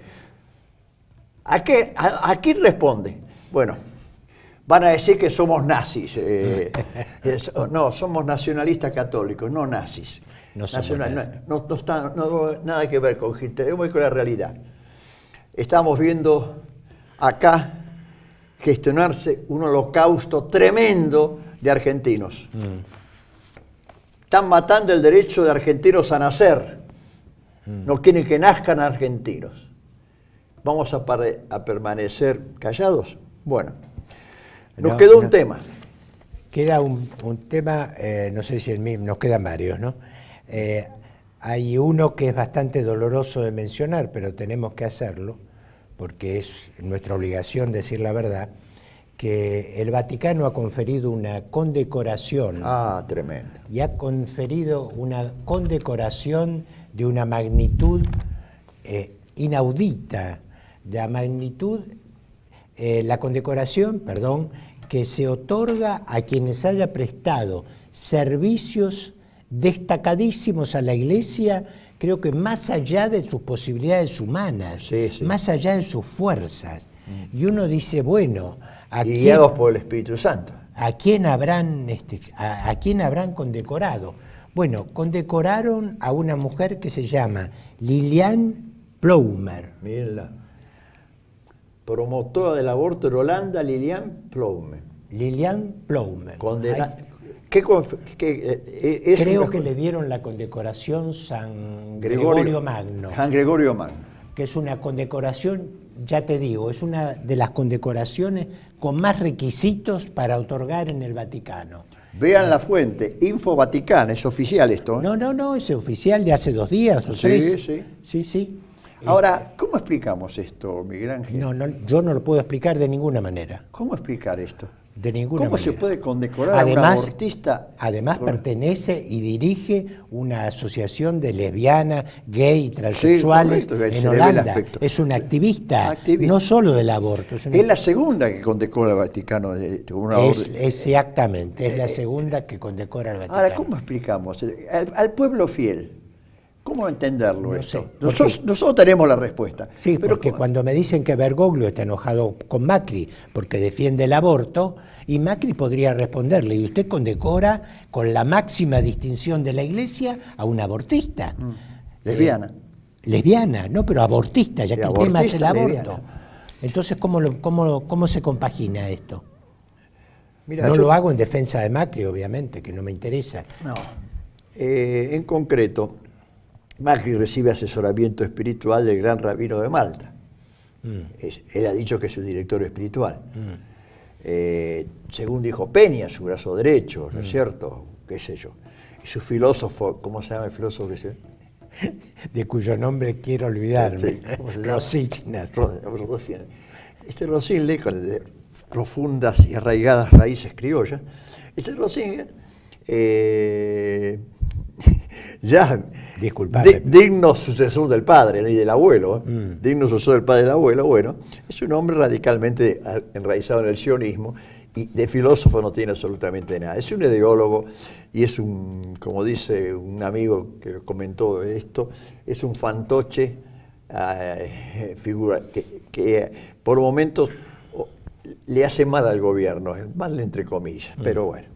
¿A qué, a, a quién responde? Bueno, van a decir que somos nazis. Eh, es, no, somos nacionalistas católicos, no nazis. No, Nacional, no, no, no está no, nada que ver con Hitler, es muy con la realidad. Estamos viendo acá gestionarse un holocausto tremendo de argentinos. Mm. Están matando el derecho de argentinos a nacer. Mm. No quieren que nazcan argentinos. ¿Vamos a, a permanecer callados? Bueno, nos no, quedó un no. tema. queda un, un tema, eh, no sé si el mismo, nos quedan varios, ¿no? Eh, hay uno que es bastante doloroso de mencionar, pero tenemos que hacerlo, porque es nuestra obligación decir la verdad, que el Vaticano ha conferido una condecoración. Ah, tremendo. Y ha conferido una condecoración de una magnitud eh, inaudita, de la magnitud, eh, la condecoración, perdón, que se otorga a quienes haya prestado servicios destacadísimos a la Iglesia, creo que más allá de sus posibilidades humanas, sí, sí. más allá de sus fuerzas. Mm. Y uno dice, bueno, ¿a y quién, guiados por el Espíritu Santo. ¿a quién habrán, este, a, a quién habrán condecorado? Bueno, condecoraron a una mujer que se llama Liliane Ploumer. Mírenla. Promotora del aborto en Holanda, Liliane Ploumer. Liliane Ploumer. Condena ¿Qué, qué, eh, es Creo una... que le dieron la condecoración San Gregorio, Gregorio Magno. San Gregorio Magno. Que es una condecoración, ya te digo, es una de las condecoraciones con más requisitos para otorgar en el Vaticano. Vean la fuente, Info Vaticana, es oficial esto, ¿eh? No, no, no, es oficial de hace dos días o sí, tres. Sí, sí. sí. Ahora, ¿cómo explicamos esto, Miguel Ángel? No, no, yo no lo puedo explicar de ninguna manera. ¿Cómo explicar esto? De ninguna ¿Cómo manera. se puede condecorar además, a un abortista? Además pertenece y dirige una asociación de lesbianas, gay y transexuales sí, correcto, en Holanda. Es una activista, activista, no solo del aborto. Es, una... es la segunda que condecora el Vaticano. De, de una es, exactamente, es eh, la segunda que condecora el Vaticano. Ahora, ¿cómo explicamos? Al, al pueblo fiel, ¿cómo entenderlo no esto? Sé, porque, nosotros, nosotros tenemos la respuesta. Sí, pero porque ¿cómo? Cuando me dicen que Bergoglio está enojado con Macri porque defiende el aborto, y Macri podría responderle, y usted condecora con la máxima distinción de la Iglesia a una abortista. Mm. Lesbiana. Eh, lesbiana, no, pero abortista, ya que el tema es el aborto. Lesbiana. Entonces, ¿cómo, lo, cómo, ¿cómo se compagina esto? Mira, no yo... lo hago en defensa de Macri, obviamente, que no me interesa. No. Eh, en concreto, Macri recibe asesoramiento espiritual del gran rabino de Malta. Mm. Es, él ha dicho que es su director espiritual. Mm. Eh, según dijo Peña, su brazo derecho, ¿no es mm. cierto? ¿Qué sé yo? Y su filósofo, ¿cómo se llama el filósofo que se de cuyo nombre quiero olvidarme? Sí, Rosicner. Rosicner. Este Rosicner, con profundas y arraigadas raíces criollas, este Rosicner, eh, ya Disculpame. digno sucesor del padre, ¿no? Y del abuelo, ¿eh? mm. digno sucesor del padre y del abuelo, bueno, es un hombre radicalmente enraizado en el sionismo y de filósofo no tiene absolutamente nada. Es un ideólogo y es un, como dice un amigo que comentó esto, es un fantoche, eh, figura que, que por momentos le hace mal al gobierno, mal entre comillas, mm. pero bueno.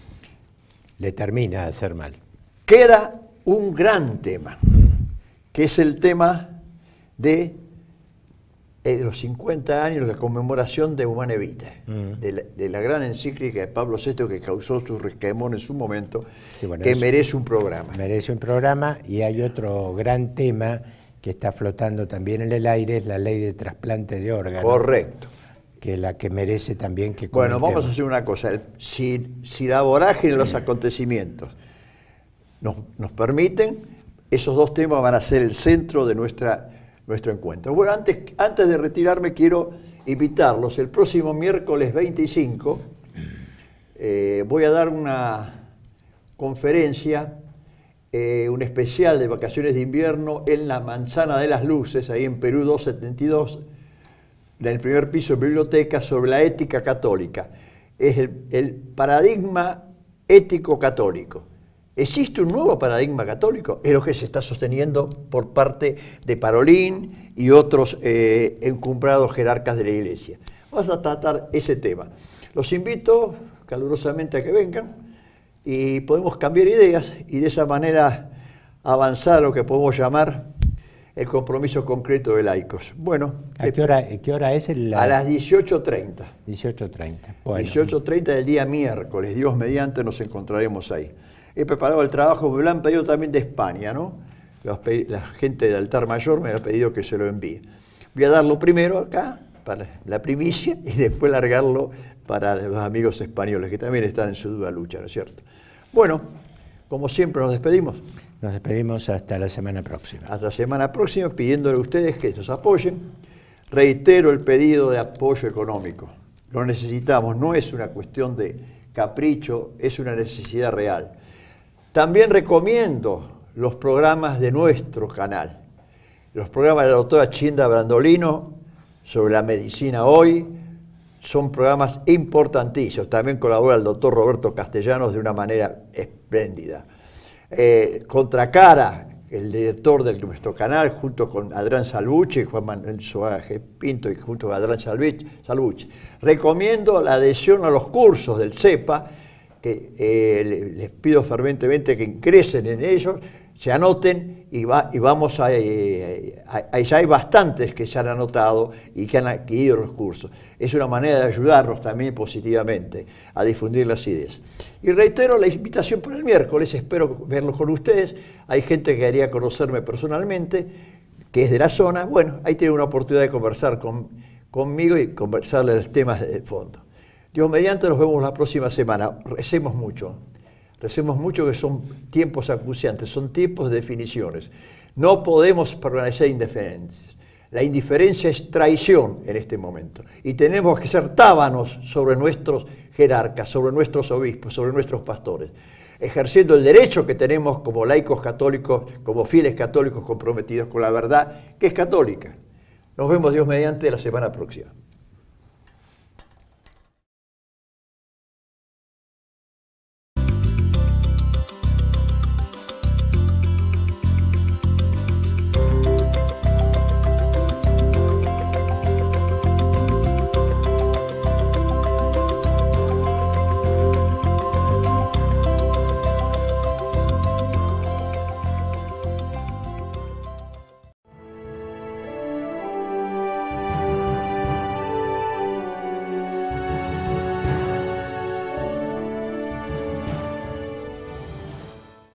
Le termina de hacer mal. Queda un gran tema, que es el tema de, de los cincuenta años de la conmemoración de Humane Vitae, mm. de, la, de la gran encíclica de Pablo sexto que causó su resquemón en su momento, sí, bueno, que merece un programa. Merece un programa, y hay otro gran tema que está flotando también en el aire, es la ley de trasplante de órganos. Correcto. Que la que merece también que comentemos. Bueno, vamos a hacer una cosa, si, si la vorágine de los acontecimientos Nos, nos permiten, esos dos temas van a ser el centro de nuestra, nuestro encuentro. Bueno, antes, antes de retirarme quiero invitarlos. El próximo miércoles veinticinco eh, voy a dar una conferencia, eh, un especial de vacaciones de invierno en la Manzana de las Luces, ahí en Perú doscientos setenta y dos, del primer piso de biblioteca, sobre la ética católica. Es el, el paradigma ético católico. ¿Existe un nuevo paradigma católico? Es lo que se está sosteniendo por parte de Parolín y otros eh, encumbrados jerarcas de la Iglesia. Vamos a tratar ese tema. Los invito calurosamente a que vengan y podemos cambiar ideas y de esa manera avanzar a lo que podemos llamar el compromiso concreto de laicos. Bueno, ¿a qué hora, qué hora es? El, a las dieciocho treinta. dieciocho treinta. Bueno. dieciocho treinta del día miércoles, Dios mediante, nos encontraremos ahí. He preparado el trabajo, me lo han pedido también de España, ¿no? La gente del altar mayor me ha pedido que se lo envíe. Voy a darlo primero acá para la primicia y después largarlo para los amigos españoles, que también están en su dura lucha, ¿no es cierto? Bueno, como siempre nos despedimos. Nos despedimos hasta la semana próxima. Hasta la semana próxima, pidiéndole a ustedes que nos apoyen. Reitero el pedido de apoyo económico. Lo necesitamos, no es una cuestión de capricho, es una necesidad real. También recomiendo los programas de nuestro canal. Los programas de la doctora Chinda Brandolino sobre la medicina hoy son programas importantísimos. También colabora el doctor Roberto Castellanos de una manera espléndida. Eh, Contracara, el director de nuestro canal, junto con Adrián Salvucci, Juan Manuel Soaje Pinto y junto con Adrián Salvucci. Recomiendo la adhesión a los cursos del CEPA, que eh, les pido fervientemente que ingresen en ellos, se anoten y, va, y vamos a, eh, a, a... Ya hay bastantes que se han anotado y que han adquirido los cursos. Es una manera de ayudarnos también positivamente a difundir las ideas. Y reitero la invitación para el miércoles, espero verlos con ustedes. Hay gente que quería conocerme personalmente, que es de la zona. Bueno, ahí tienen una oportunidad de conversar con, conmigo y conversarles los temas de fondo. Dios mediante, nos vemos la próxima semana. Recemos mucho. Recemos mucho, que son tiempos acuciantes, son tiempos de definiciones. No podemos permanecer indiferentes. La indiferencia es traición en este momento. Y tenemos que ser tábanos sobre nuestros jerarcas, sobre nuestros obispos, sobre nuestros pastores, ejerciendo el derecho que tenemos como laicos católicos, como fieles católicos comprometidos con la verdad, que es católica. Nos vemos, Dios mediante, la semana próxima.